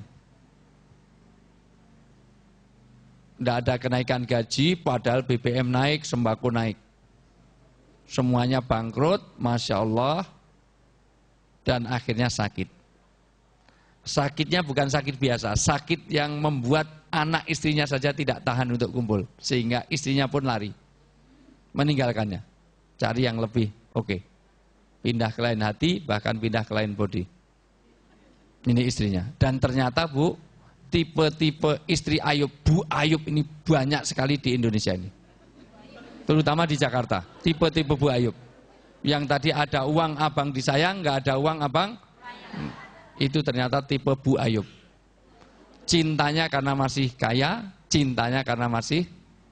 Tidak ada kenaikan gaji, padahal BBM naik, sembako naik. Semuanya bangkrut, Masya Allah. Dan akhirnya sakit. Sakitnya bukan sakit biasa, sakit yang membuat anak istrinya saja tidak tahan untuk kumpul. Sehingga istrinya pun lari, meninggalkannya. Cari yang lebih oke. Pindah ke lain hati, bahkan pindah ke lain body. Ini istrinya. Dan ternyata Bu, tipe-tipe istri Ayub, Bu Ayub ini banyak sekali di Indonesia ini. Terutama di Jakarta, tipe-tipe Bu Ayub. Yang tadi ada uang abang disayang, nggak ada uang abang, itu ternyata tipe Bu Ayub. Cintanya karena masih kaya, cintanya karena masih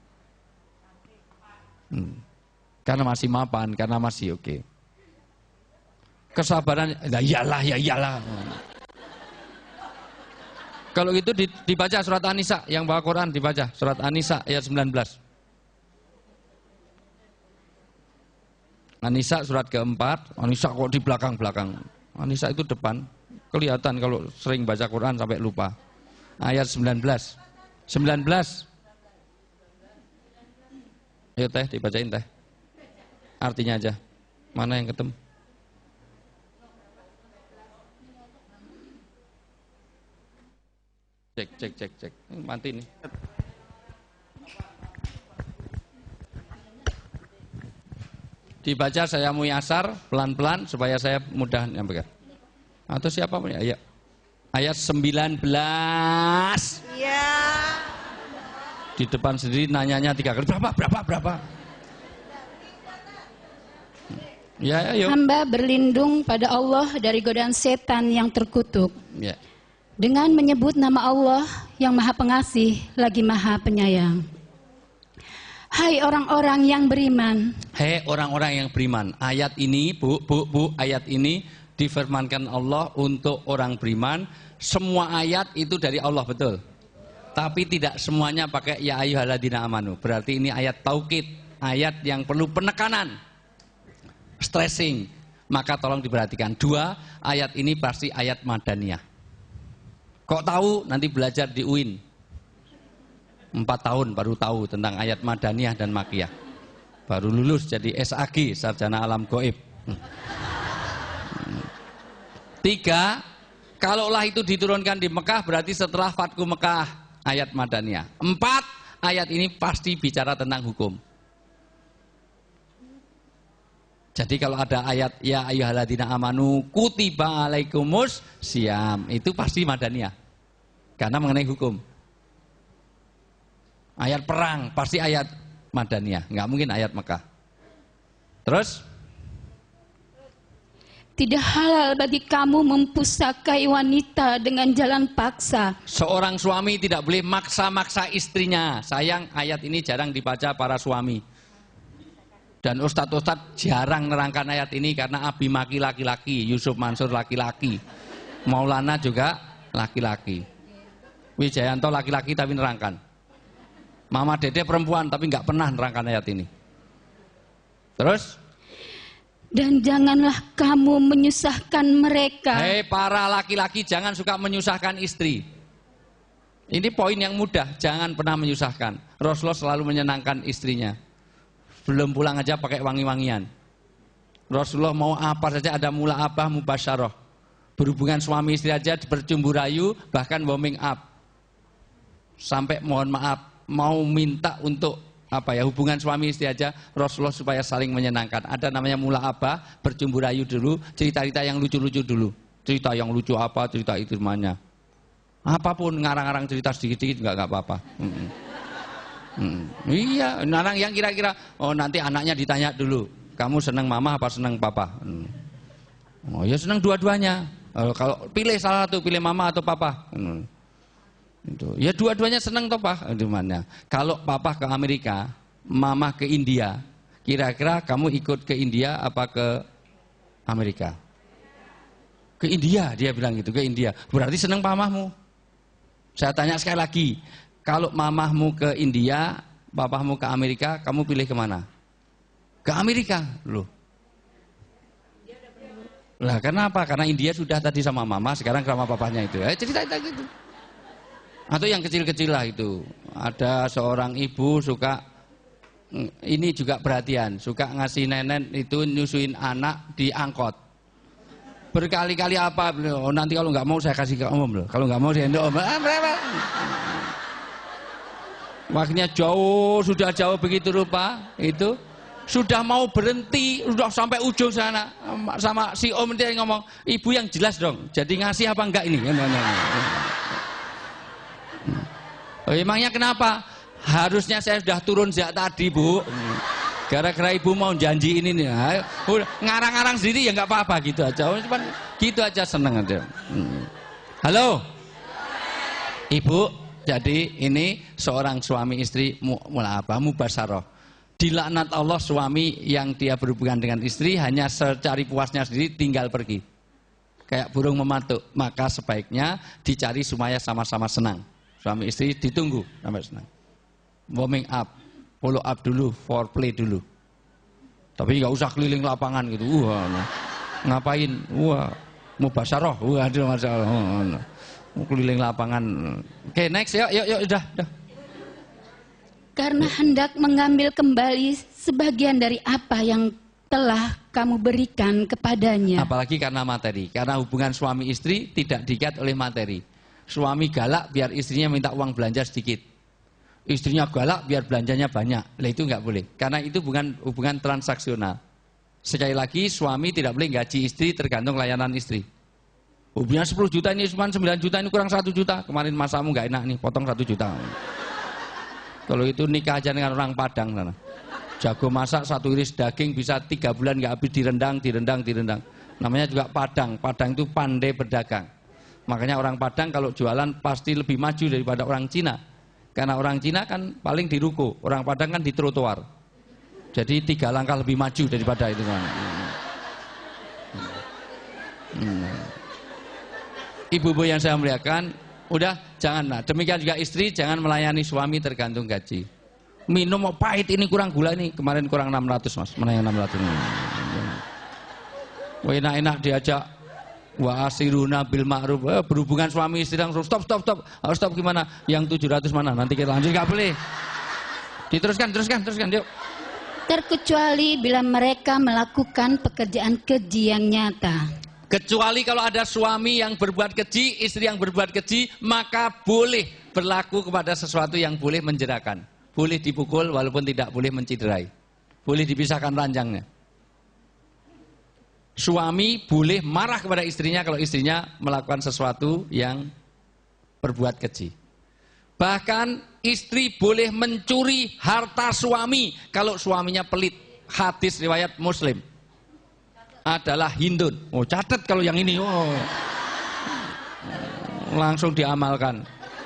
mapan, karena masih oke. Kesabaran, ya iyalah. Kalau itu dibaca surat An-Nisa, yang bawa Quran dibaca surat An-Nisa ayat 19. An-Nisa surat keempat, An-Nisa kok di belakang-belakang. An-Nisa itu depan, kelihatan kalau sering baca Quran sampai lupa. Ayat 19. 19. Ayo teh, dibacain teh. Artinya aja. Mana yang ketemu? Cek. Mati nih. Dibaca saya muyasar pelan-pelan supaya saya mudah nyampaikan. Atau siapa punya? Ayo. Ayat 19. Iya. Di depan sendiri nanyanya 3 kali. Berapa? Ya, ayo. Hamba berlindung pada Allah dari godaan setan yang terkutuk. Ya. Dengan menyebut nama Allah yang Maha Pengasih lagi Maha Penyayang. Hai orang-orang yang beriman. Hei orang-orang yang beriman. Ayat ini, Bu, ayat ini difirmankan Allah untuk orang beriman. Semua ayat itu dari Allah, betul. Tapi tidak semuanya pakai ya ayyuhalladzina amanu. Berarti ini ayat taukid, ayat yang perlu penekanan, stressing. Maka tolong diperhatikan. 2, ayat ini pasti ayat madaniyah. Kok tahu? Nanti belajar di UIN. 4 tahun baru tahu tentang ayat madaniyah dan makiyah. Baru lulus jadi SAG, sarjana alam gaib. 3, kalaulah itu diturunkan di Mekah berarti setelah Fatku Mekah, ayat madaniyah. 4, ayat ini pasti bicara tentang hukum. Jadi kalau ada ayat ya ayyuhalladzina amanu kutiba alaikumus syiyam, itu pasti madaniyah. Karena mengenai hukum. Ayat perang pasti ayat madaniyah, nggak mungkin ayat Mekah. Terus? Tidak halal bagi kamu mempusakai wanita dengan jalan paksa. Seorang suami tidak boleh maksa-maksa istrinya. Sayang ayat ini jarang dibaca para suami. Dan ustadz-ustadz jarang nerangkan ayat ini karena Abi Maki laki-laki, Yusuf Mansur laki-laki, Maulana juga laki-laki, Wijayanto laki-laki tapi nerangkan. Mama Dede perempuan tapi nggak pernah nerangkan ayat ini. Terus? Dan janganlah kamu menyusahkan mereka. Hei para laki-laki, jangan suka menyusahkan istri. Ini poin yang mudah, jangan pernah menyusahkan. Rasulullah selalu menyenangkan istrinya. Belum pulang aja pakai wangi-wangian. Rasulullah mau apa saja ada mula abah mubasyarah. Berhubungan suami istri aja bercumbu rayu, bahkan warming up. Sampai mohon maaf, mau minta untuk hubungan suami istri aja Rasulullah supaya saling menyenangkan. Ada namanya mula abah, bercumbu rayu dulu, cerita-cerita yang lucu-lucu dulu. Cerita yang lucu apa, cerita itu semuanya. Apapun, ngarang-ngarang cerita sedikit-sedikit nggak apa-apa. Iya, narang yang kira-kira, nanti anaknya ditanya dulu, kamu senang mama apa senang papa? Oh ya senang dua-duanya. Kalau pilih salah satu, pilih mama atau papa. Ya dua-duanya senang toh pak. Dimana? Kalau papa ke Amerika, mama ke India, kira-kira kamu ikut ke India apa ke Amerika? Ke India, dia bilang gitu, ke India. Berarti senang mamahmu. Saya tanya sekali lagi, kalau mamahmu ke India, papahmu ke Amerika, kamu pilih kemana? Ke Amerika, loh. Lah kenapa? Karena India sudah tadi sama mama, sekarang sama papahnya itu. Cerita gitu. Atau yang kecil-kecil lah itu. Ada seorang ibu suka, ini juga perhatian, suka ngasih nenek itu nyusuin anak di angkot. Berkali-kali apa, nanti kalau nggak mau saya kasih ke om loh. Kalau nggak mau saya om. Waktunya jauh, sudah jauh begitu rupa itu. Sudah mau berhenti, sudah sampai ujung sana. Sama si om dia ngomong, ibu yang jelas dong, jadi ngasih apa enggak ini? Oh, emangnya kenapa? Harusnya saya sudah turun sejak tadi bu. Gara-gara ibu mau janji ini nih, ngarang-ngarang sendiri ya nggak apa-apa gitu aja. Cuman gitu aja seneng aja. Halo, ibu. Jadi ini seorang suami istri mubasaroh. Dilaknat Allah suami yang dia berhubungan dengan istri hanya secari puasnya sendiri tinggal pergi. Kayak burung mematuk. Maka sebaiknya dicari supaya sama-sama senang. Suami istri ditunggu sampai senang. Warming up. Follow up dulu, foreplay dulu. Tapi nggak usah keliling lapangan gitu. Ngapain? Mubasaroh. Aduh masalah. Keliling lapangan. Oke, next yuk, udah. Karena hendak mengambil kembali sebagian dari apa yang telah kamu berikan kepadanya. Apalagi karena materi. Karena hubungan suami istri tidak diikat oleh materi. Suami galak biar istrinya minta uang belanja sedikit. Istrinya galak biar belanjanya banyak. Lah itu nggak boleh. Karena itu bukan hubungan transaksional. Sekali lagi suami tidak boleh gaji istri tergantung layanan istri. Hubungan 10 juta ini cuma 9 juta ini kurang 1 juta. Kemarin masamu nggak enak nih, potong 1 juta. Kalau itu nikah aja dengan orang Padang sana. Jago masak 1 iris daging bisa 3 bulan nggak habis direndang. Namanya juga Padang. Padang itu pandai berdagang. Makanya orang Padang kalau jualan pasti lebih maju daripada orang Cina. Karena orang Cina kan paling di ruko, orang Padang kan di trotoar. Jadi 3 langkah lebih maju daripada itu kan. Ibu-ibu yang saya muliakan, udah janganlah. Demikian juga istri jangan melayani suami tergantung gaji. Minum mau pahit ini kurang gula ini, kemarin kurang 600 mas, mana yang 600 ini. Enak-enak diajak wa asiruna bil ma'ruf, berhubungan suami istri langsung stop. Harus stop gimana? Yang 700 mana? Nanti kita lanjut, nggak boleh. Diteruskan, yuk. Terkecuali bila mereka melakukan pekerjaan keji yang nyata. Kecuali kalau ada suami yang berbuat keji, istri yang berbuat keji, maka boleh berlaku kepada sesuatu yang boleh menjerakan. Boleh dipukul walaupun tidak boleh menciderai. Boleh dipisahkan ranjangnya. Suami boleh marah kepada istrinya kalau istrinya melakukan sesuatu yang berbuat keji. Bahkan istri boleh mencuri harta suami kalau suaminya pelit. Hadis riwayat Muslim adalah hindun. Oh, catat kalau yang ini. Oh. Langsung diamalkan.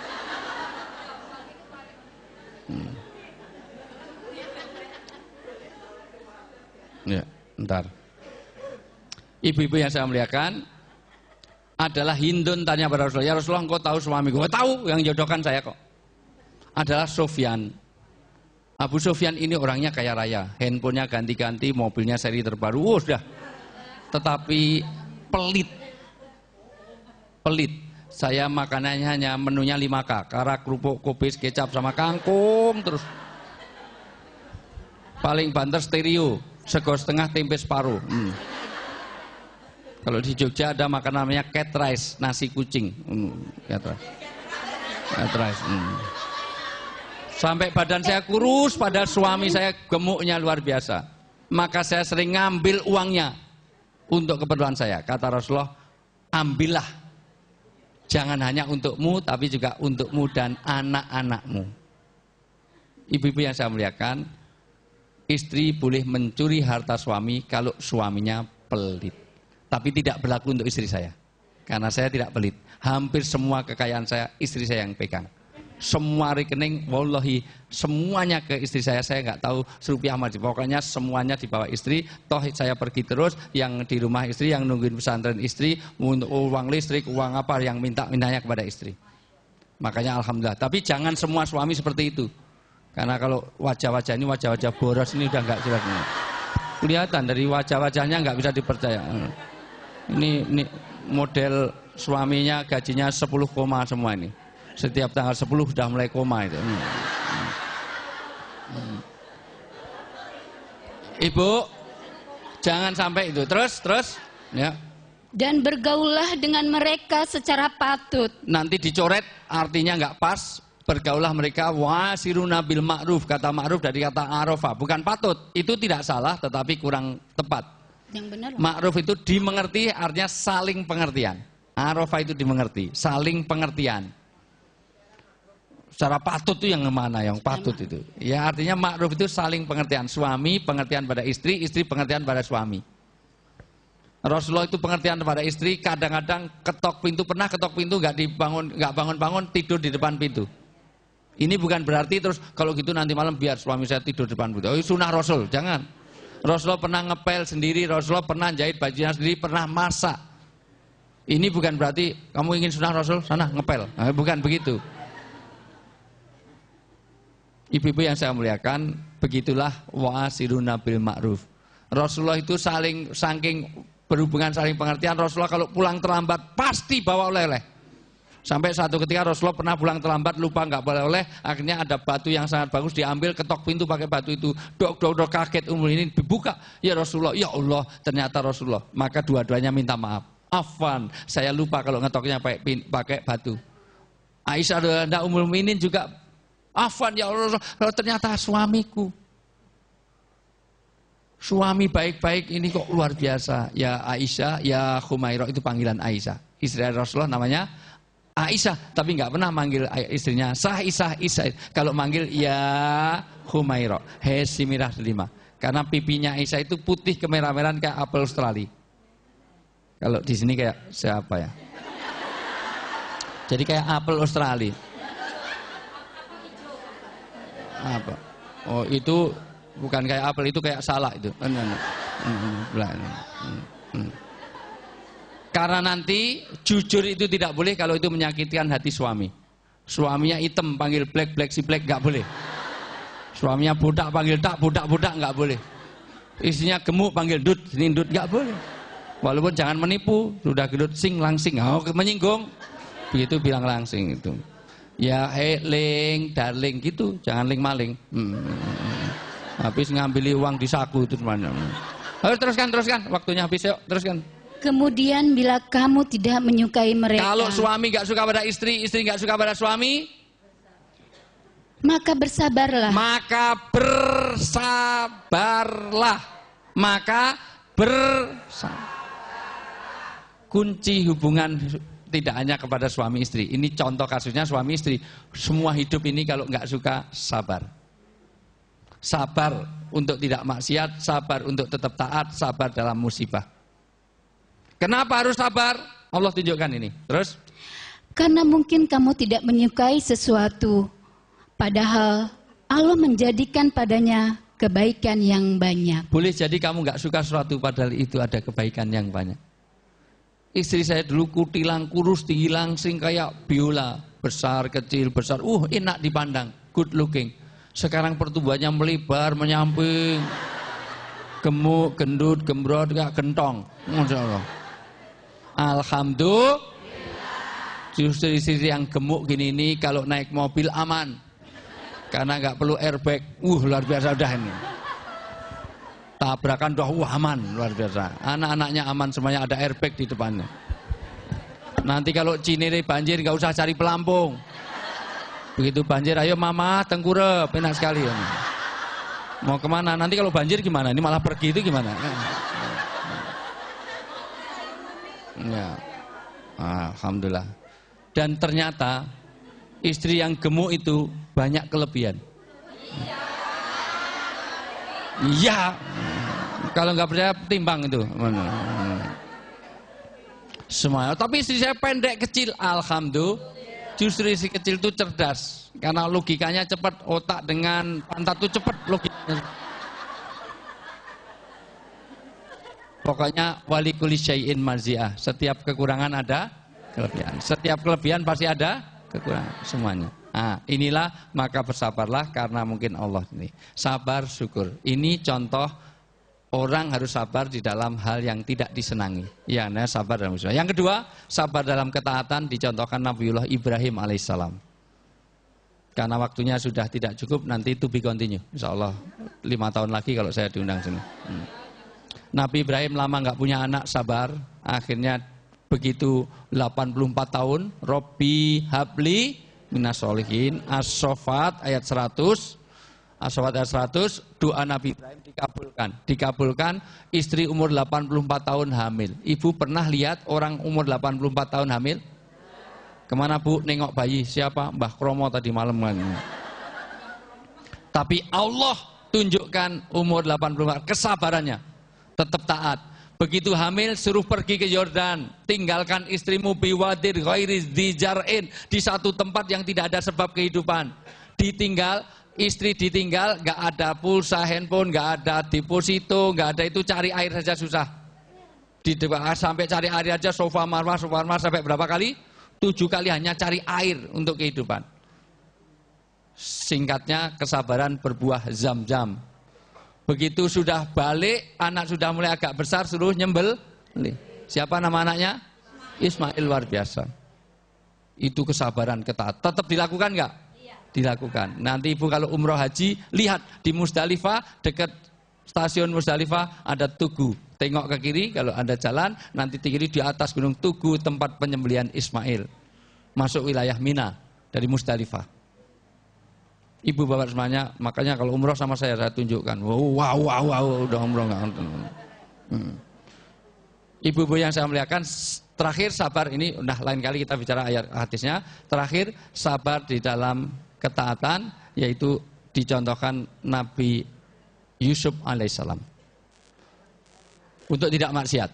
Ya, ntar. Ibu-ibu yang saya muliakan, adalah hindun tanya pada Rasulullah, ya Rasulullah engkau tahu suamiku? Oh, tahu, yang jodohkan saya kok. Adalah Sufyan. Abu Sufyan ini orangnya kaya raya, handphonenya ganti-ganti, mobilnya seri terbaru, sudah. Tetapi pelit. Saya makanannya hanya menunya 5K, karak, kerupuk, kubis, kecap sama kangkung terus. Paling banter stereo, sego setengah tempe separuh. Kalau di Jogja ada makan namanya cat rice, nasi kucing. Cat rice. Cat rice. Sampai badan saya kurus, padahal suami saya gemuknya luar biasa. Maka saya sering ngambil uangnya untuk keperluan saya. Kata Rasulullah, ambillah. Jangan hanya untukmu, tapi juga untukmu dan anak-anakmu. Ibu-ibu yang saya muliakan, istri boleh mencuri harta suami kalau suaminya pelit. Tapi tidak berlaku untuk istri saya. Karena saya tidak pelit. Hampir semua kekayaan saya, istri saya yang pegang. Semua rekening, wallahi, semuanya ke istri saya nggak tahu serupiah maju. Pokoknya semuanya dibawa istri. Toh saya pergi terus, yang di rumah istri, yang nungguin pesantren istri, untuk uang listrik, uang apa, yang mintanya kepada istri. Makanya alhamdulillah. Tapi jangan semua suami seperti itu. Karena kalau wajah-wajah ini, wajah-wajah boros ini udah nggak jelas. Kelihatan dari wajah-wajahnya nggak bisa dipercaya. Ini model suaminya gajinya 10 koma semua ini. Setiap tanggal 10 sudah mulai koma itu. Ibu, jangan sampai itu. Terus, ya. Dan bergaullah dengan mereka secara patut. Nanti dicoret, artinya nggak pas. Bergaulah mereka wasiruna bil ma'ruf. Kata ma'ruf dari kata arofa, bukan patut. Itu tidak salah, tetapi kurang tepat. Yang benar. Ma'ruf itu dimengerti, artinya saling pengertian. Arofa itu dimengerti, saling pengertian. Secara patut itu yang mana yang patut itu? Ya artinya ma'ruf itu saling pengertian. Suami pengertian pada istri, istri pengertian pada suami. Rasulullah itu pengertian pada istri. Kadang-kadang ketok pintu, pernah ketok pintu nggak bangun-bangun, tidur di depan pintu. Ini bukan berarti terus kalau gitu nanti malam biar suami saya tidur di depan pintu. Oh, sunnah Rasul, jangan. Rasulullah pernah ngepel sendiri, Rasulullah pernah jahit bajunya sendiri, pernah masak. Ini bukan berarti kamu ingin sunnah Rasul, sana ngepel. Nah, bukan begitu. Ibu-ibu yang saya muliakan, begitulah wa'asiruna bil ma'ruf. Rasulullah itu saking berhubungan saling pengertian. Rasulullah kalau pulang terlambat pasti bawa oleh-oleh. Sampai suatu ketika Rasulullah pernah pulang terlambat, lupa nggak boleh-oleh, akhirnya ada batu yang sangat bagus diambil, ketok pintu pakai batu itu. Dok kaget, umur ini dibuka. Ya Rasulullah, ya Allah, ternyata Rasulullah. Maka dua-duanya minta maaf. Afwan, saya lupa kalau ngetoknya pakai batu. Aisyah dan Ummul Mukminin juga, afwan ya Allah, ternyata suamiku. Suami baik-baik ini kok luar biasa. Ya Aisyah, ya Khumairah, itu panggilan Aisyah. Istri Rasulullah namanya Aisyah, tapi nggak pernah manggil istrinya Isa. Kalau manggil ya Khumairah, Hesimirah delima. Karena pipinya Aisyah itu putih kemerah-merahan kayak apel Australia. Kalau di sini kayak siapa ya? Jadi kayak apel Australia. Apa? Oh itu bukan kayak apel, itu kayak salak itu. Karena nanti jujur itu tidak boleh kalau itu menyakitkan hati suami. Suaminya hitam panggil black si black nggak boleh. Suaminya budak panggil budak nggak boleh. Istrinya gemuk panggil dut nggak boleh. Walaupun jangan menipu, sudah gendut sing langsing, menyinggung. Begitu bilang langsing itu. Ya ling darling gitu, jangan ling maling. Habis ngambil uang di saku itu mana. Harus teruskan, waktunya habis yuk, teruskan. Kemudian bila kamu tidak menyukai mereka, kalau suami gak suka pada istri, istri gak suka pada suami, maka bersabarlah. Kunci hubungan tidak hanya kepada suami istri. Ini contoh kasusnya suami istri. Semua hidup ini kalau gak suka, sabar. Sabar untuk tidak maksiat, sabar untuk tetap taat, sabar dalam musibah. Kenapa harus sabar? Allah tunjukkan ini. Terus? Karena mungkin kamu tidak menyukai sesuatu, padahal Allah menjadikan padanya kebaikan yang banyak. Boleh jadi kamu nggak suka sesuatu, padahal itu ada kebaikan yang banyak. Istri saya dulu kutilang, kurus, tinggi langsing kayak biola, besar, kecil, besar. Enak dipandang, good looking. Sekarang pertumbuhannya melebar, menyamping, gemuk, gendut, gembrot, kayak gentong. Masya Allah. Alhamdulillah. Justru istri yang gemuk gini ini kalau naik mobil aman, karena nggak perlu airbag. Luar biasa udah ini. tabrakan udah aman, luar biasa. Anak-anaknya aman semuanya, ada airbag di depannya. Nanti kalau Cinere banjir nggak usah cari pelampung. Begitu banjir, ayo mama tengkurep, enak sekali. Mau kemana? Nanti kalau banjir gimana? Ini malah pergi itu gimana? Ya, alhamdulillah. Dan ternyata istri yang gemuk itu banyak kelebihan. Iya, kalau nggak percaya timbang itu. Semuanya. Tapi istri saya pendek kecil, alhamdulillah. Justru istri kecil itu cerdas, karena logikanya cepat, otak dengan pantat itu cepat logikanya. Pokoknya wali kulli syai'in marziah. Setiap kekurangan ada kelebihan. Setiap kelebihan pasti ada kekurangan, semuanya. Nah, inilah maka bersabarlah karena mungkin Allah ini. Sabar syukur. Ini contoh orang harus sabar di dalam hal yang tidak disenangi. Ya, nah, sabar dalam usaha. Yang kedua, sabar dalam ketaatan dicontohkan Nabiullah Ibrahim alaihissalam. Karena waktunya sudah tidak cukup, nanti to be continue. Insya Allah 5 tahun lagi kalau saya diundang sini. Nabi Ibrahim lama nggak punya anak, sabar. Akhirnya begitu 84 tahun, Robbi habli minas solihin, As-Sofat ayat 100. As-Sofat ayat 100, doa Nabi Ibrahim dikabulkan. Istri umur 84 tahun hamil. Ibu pernah lihat orang umur 84 tahun hamil? Kemana Bu? Nengok bayi. Siapa? Mbah Kromo tadi malam kan. Tapi Allah tunjukkan umur 84, kesabarannya, tetap taat. Begitu hamil suruh pergi ke Yordan, tinggalkan istrimu biwadir ghairi dijar'in, di satu tempat yang tidak ada sebab kehidupan. Ditinggal, istri ditinggal, nggak ada pulsa handphone, nggak ada deposito, nggak ada, itu cari air saja susah. Sampai cari air aja sofa marwah sampai berapa kali? 7 kali hanya cari air untuk kehidupan. Singkatnya, kesabaran berbuah zam-zam. Begitu sudah balik, anak sudah mulai agak besar, suruh nyembel. Siapa nama anaknya? Ismail, luar biasa. Itu kesabaran ketat. Tetap dilakukan nggak? Dilakukan. Nanti ibu kalau umroh haji, lihat di Musdalifah, dekat stasiun Musdalifah ada Tugu. Tengok ke kiri, kalau ada jalan, nanti di kiri di atas gunung Tugu, tempat penyembelihan Ismail. Masuk wilayah Mina dari Musdalifah. Ibu bapak semuanya, makanya kalau umroh sama saya tunjukkan. Wow, udah umroh nggak? Ibu-ibu yang saya muliakan, terakhir sabar ini, udah lain kali kita bicara ayat hadisnya. Terakhir sabar di dalam ketaatan, yaitu dicontohkan Nabi Yusuf alaihissalam untuk tidak maksiat.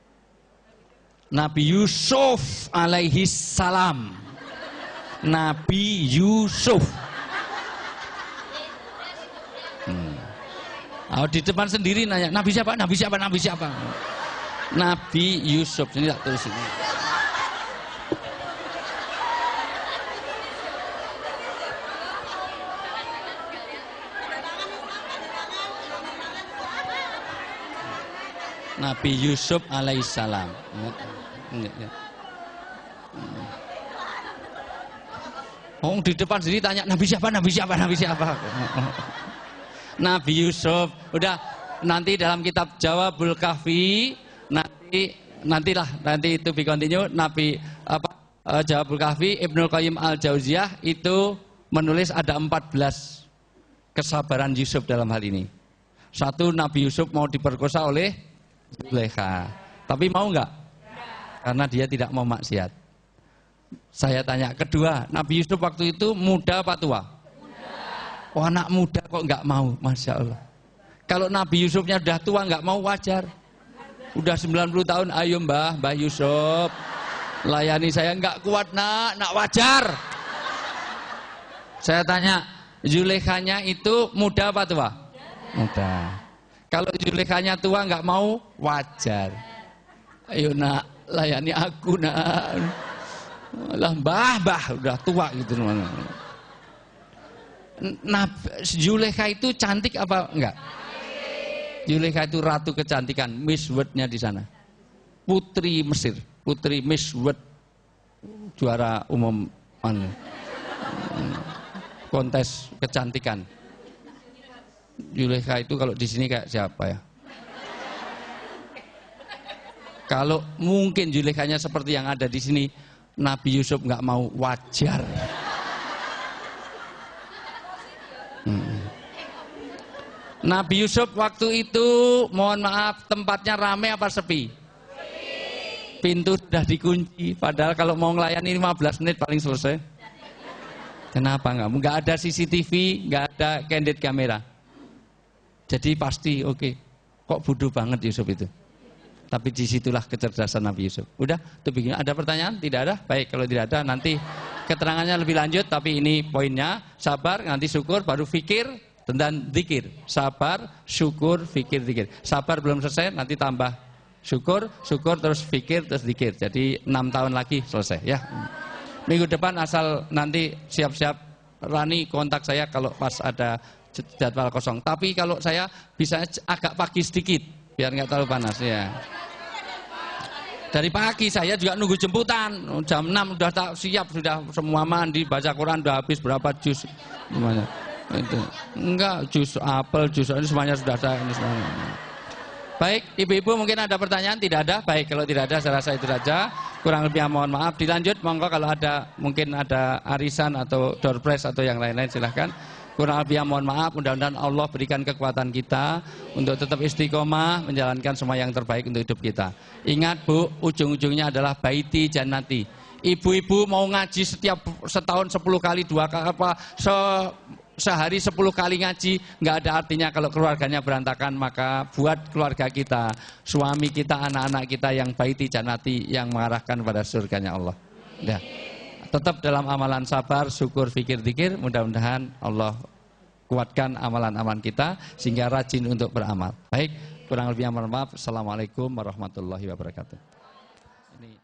Nabi Yusuf alaihissalam. Nabi Yusuf. Di depan sendiri nanya, Nabi siapa? Nabi siapa? Nabi siapa? Nabi Yusuf. Ini tak tulis ini. Nabi Yusuf alaihissalam. Oh, di depan sendiri tanya, Nabi siapa? Nabi siapa? Nabi siapa? Nabi Yusuf. Udah, nanti dalam kitab Jawabul Kahfi, nanti itu be continue. Jawabul Kahfi, Ibnul Qayyim Al-Jauziyah itu menulis ada 14 kesabaran Yusuf dalam hal ini. Satu, Nabi Yusuf mau diperkosa oleh Zulaikha, tapi mau nggak? Karena dia tidak mau maksiat. Saya tanya, kedua, Nabi Yusuf waktu itu muda apa tua? Oh, anak muda kok nggak mau, Masya Allah. Kalau Nabi Yusufnya udah tua nggak mau, wajar. Udah 90 tahun, ayo Mbah Yusuf, layani saya, nggak kuat nak wajar. Saya tanya, Zulaikhanya itu muda apa tua? Muda. Kalau Zulaikhanya tua nggak mau, wajar. Ayo nak, layani aku nak. Lah mbah udah tua gitu. Nah, Zulaikha itu cantik apa enggak? Zulaikha itu ratu kecantikan, Miss World-nya di sana. Putri Mesir, putri Miss World, juara umum kontes kecantikan. Zulaikha itu kalau di sini kayak siapa ya? Kalau mungkin Zulekanya seperti yang ada di sini, Nabi Yusuf nggak mau, wajar. Nabi Yusuf waktu itu, mohon maaf, tempatnya ramai apa sepi? Pintu sudah dikunci, padahal kalau mau ngelayani 15 menit paling selesai. Kenapa nggak? Nggak ada CCTV, nggak ada candid kamera. Jadi pasti oke. Kok bodoh banget Yusuf itu? Tapi disitulah kecerdasan Nabi Yusuf. Udah, itu begini. Ada pertanyaan? Tidak ada? Baik, kalau tidak ada nanti keterangannya lebih lanjut. Tapi ini poinnya, sabar, nanti syukur, baru fikir, dan zikir. Sabar, syukur, fikir, zikir. Sabar belum selesai, nanti tambah syukur, syukur, terus fikir, terus zikir. Jadi 6 tahun lagi selesai ya. Minggu depan asal nanti siap-siap, Rani kontak saya kalau pas ada jadwal kosong. Tapi kalau saya bisa agak pagi sedikit, biar nggak terlalu panas ya. Dari pagi saya juga nunggu jemputan, jam 6 udah tak siap, sudah semua mandi, baca Quran, udah habis berapa juz semuanya. Itu. Enggak, juz apel, juz ini semuanya sudah ada ini semuanya. Baik, ibu-ibu mungkin ada pertanyaan? Tidak ada? Baik, kalau tidak ada saya rasa itu saja. Kurang lebih mohon maaf. Dilanjut, monggo kalau ada mungkin ada arisan atau door prize atau yang lain-lain silahkan. Kurang lebih mohon maaf, mudah-mudahan Allah berikan kekuatan kita untuk tetap istiqomah menjalankan semua yang terbaik untuk hidup kita. Ingat Bu, ujung-ujungnya adalah baiti jannati. Ibu-ibu mau ngaji setiap setahun 10 kali, 2 kali apa sehari 10 kali ngaji, nggak ada artinya kalau keluarganya berantakan. Maka buat keluarga kita, suami kita, anak-anak kita yang baiti jannati, yang mengarahkan pada surganya Allah. Ya. Tetap dalam amalan sabar, syukur, fikir, zikir. Mudah-mudahan Allah kuatkan amalan-amalan kita sehingga rajin untuk beramal. Baik, kurang lebih mohon maaf. Assalamualaikum warahmatullahi wabarakatuh.